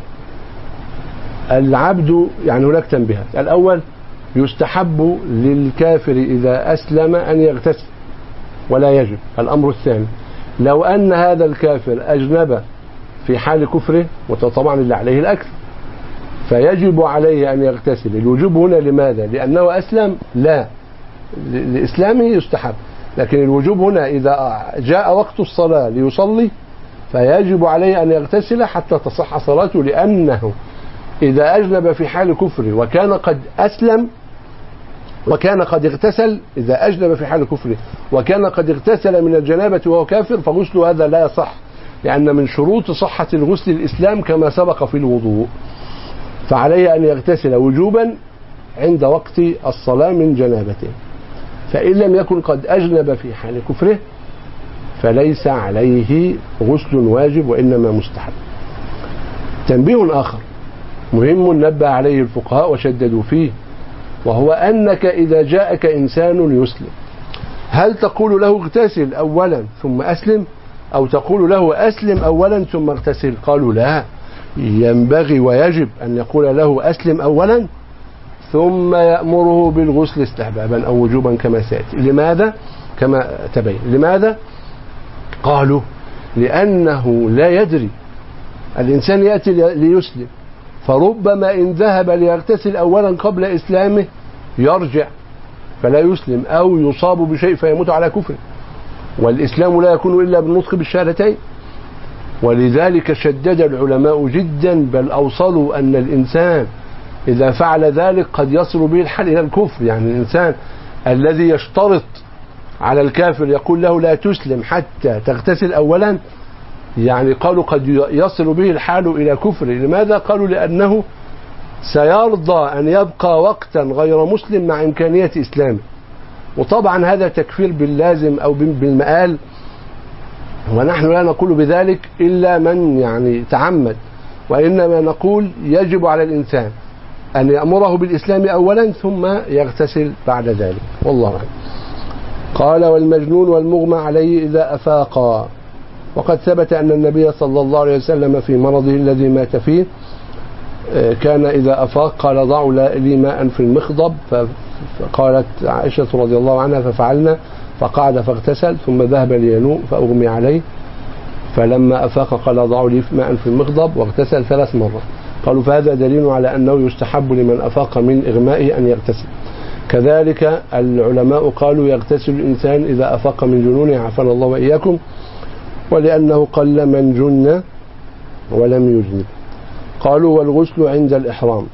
العبد، يعني هناك تنبيهات. الأول يستحب للكافر إذا أسلم أن يغتسل ولا يجب. الأمر الثاني لو أن هذا الكافر أجنب في حال كفره، وطبعا اللي عليه الأكثر، فيجب عليه أن يغتسل. الوجوب هنا لماذا؟ لأنه أسلم؟ لا، لإسلامه يستحب، لكن الوجوب هنا إذا جاء وقت الصلاة ليصلي فيجب عليه أن يغتسل حتى تصح صلاته، لأنه إذا أجنب في حال كفره وكان قد أسلم وكان قد اغتسل، إذا أجنب في حال كفره وكان قد اغتسل من الجنابة وهو كافر فغسل هذا لا يصح، لأن من شروط صحة الغسل الإسلام كما سبق في الوضوء، فعليه أن يغتسل وجوبا عند وقت الصلاة من جنابته. فإن لم يكن قد أجنب في حال كفره فليس عليه غسل واجب وإنما مستحب. تنبيه آخر مهم نبه عليه الفقهاء وشددوا فيه، وهو أنك إذا جاءك إنسان يسلم هل تقول له اغتسل أولا ثم أسلم، أو تقول له أسلم أولا ثم اغتسل؟ قالوا لا، ينبغي ويجب أن يقول له أسلم أولا ثم يأمره بالغسل استحبابا أو وجوبا كما سيأتي. لماذا؟ كما تبين. لماذا؟ قالوا لأنه لا يدري، الإنسان يأتي ليسلم فربما إن ذهب ليغتسل أولا قبل إسلامه يرجع فلا يسلم أو يصاب بشيء فيموت على كفر، والإسلام لا يكون إلا بالنطق بالشهادتين. ولذلك شدد العلماء جدا، بل أوصلوا أن الإنسان إذا فعل ذلك قد يصل به الحال إلى الكفر. يعني الإنسان الذي يشترط على الكافر يقول له لا تسلم حتى تغتسل أولا، يعني قالوا قد يصل به الحال إلى كفر. لماذا؟ قالوا لأنه سيرضى أن يبقى وقتا غير مسلم مع إمكانية إسلامه، وطبعا هذا تكفير باللازم أو بالمآل، ونحن لا نقول بذلك إلا من يعني تعمد، وإنما نقول يجب على الإنسان أن يأمره بالإسلام أولا ثم يغتسل بعد ذلك، والله أعلم. قال والمجنون والمغمى عليه إذا أفاقا. وقد ثبت أن النبي صلى الله عليه وسلم في مرضه الذي مات فيه كان إذا أفاق قال ضعوا لي ماء في المخضب، فقالت عائشة رضي الله عنها ففعلنا، فقعد فاغتسل ثم ذهب لينوء فأغمي عليه، فلما أفاق قال ضعوا لي ماء في المخضب واغتسل ثلاث مرات. قالوا فهذا دليل على أنه يستحب لمن أفاق من إغمائه أن يغتسل. كذلك العلماء قالوا يغتسل الإنسان إذا أفاق من جنونه، عافانا الله وإياكم، ولأنه قل من جن ولم يجنب. قالوا والغسل عند الإحرام.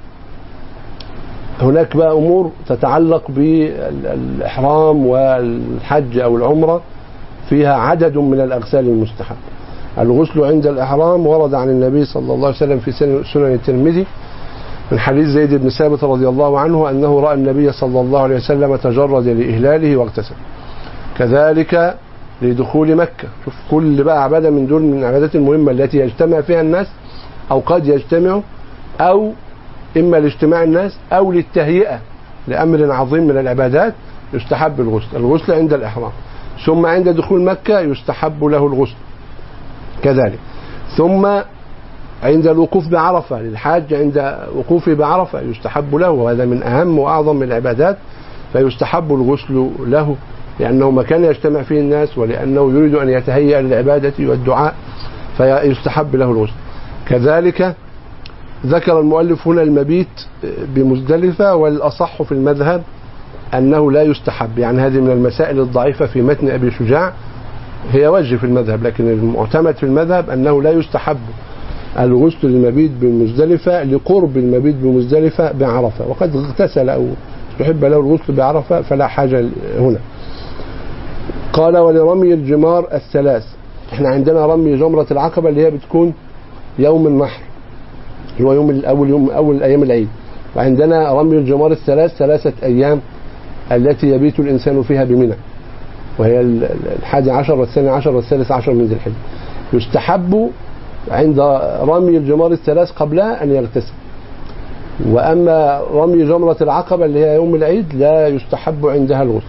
هناك بقى أمور تتعلق بالإحرام والحج أو العمرة فيها عدد من الأغسال المستحب. الغسل عند الإحرام ورد عن النبي صلى الله عليه وسلم في سنن الترمذي من حديث زيد بن ثابت رضي الله عنه أنه رأى النبي صلى الله عليه وسلم تجرد لإهلاله واغتسل. كذلك لدخول مكة. شوف كل بقى عبادة من دول من العبادات المهمة التي يجتمع فيها الناس، أو قد يجتمعوا، أو إما لاجتماع الناس أو للتهيئة لأمر عظيم من العبادات يستحب الغسل. الغسل عند الإحرام، ثم عند دخول مكة يستحب له الغسل كذلك، ثم عند الوقوف بعرفة للحاج عند وقوفه بعرفة يستحب له، وهذا من أهم وأعظم العبادات، فيستحب الغسل له لأنه مكان يجتمع فيه الناس ولأنه يريد أن يتهيأ للعبادة والدعاء فيستحب له الغسل. كذلك ذكر المؤلف هنا المبيت بمزدلفة، والأصح في المذهب أنه لا يستحب. يعني هذه من المسائل الضعيفة في متن أبي شجاع، هي وجه في المذهب، لكن المعتمد في المذهب أنه لا يستحب الغسل للمبيت بمزدلفة لقرب المبيت بمزدلفة بعرفة، وقد اغتسل أو يحب له الغسل بعرفة فلا حاجة هنا. قال ولرمي الجمار الثلاث. احنا عندنا رمي جمرة العقبة اللي هي بتكون يوم النحر، هو يوم الأول يوم أول أيام العيد، وعندنا رمي الجمار الثلاث ثلاثة أيام التي يبيت الإنسان فيها بمنى، وهي الحادي عشر والثاني عشر والثالث عشر من ذي الحجة. يستحب عند رمي الجمار الثلاث قبلها أن يغتسل، وأما رمي جمرة العقبة اللي هي يوم العيد لا يستحب عندها الغسل.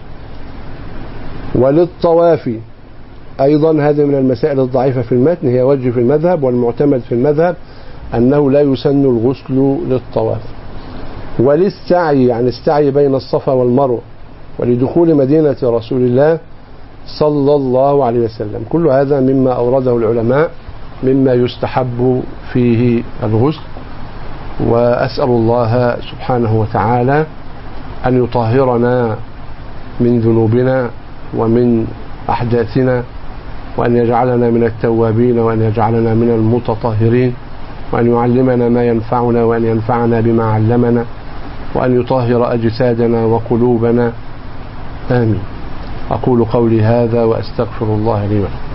وللطواف أيضا هذه من المسائل الضعيفة في المتن، هي وجه في المذهب، والمعتمد في المذهب أنه لا يسن الغسل للطواف. وللسعي يعني السعي بين الصفا والمروة، ولدخول مدينة رسول الله صلى الله عليه وسلم. كل هذا مما أورده العلماء مما يستحب فيه الغسل. وأسأل الله سبحانه وتعالى أن يطهرنا من ذنوبنا ومن أحداثنا، وأن يجعلنا من التوابين، وأن يجعلنا من المتطهرين، وأن يعلمنا ما ينفعنا، وأن ينفعنا بما علمنا، وأن يطهر أجسادنا وقلوبنا، آمين. أقول قولي هذا وأستغفر الله لي ولكم.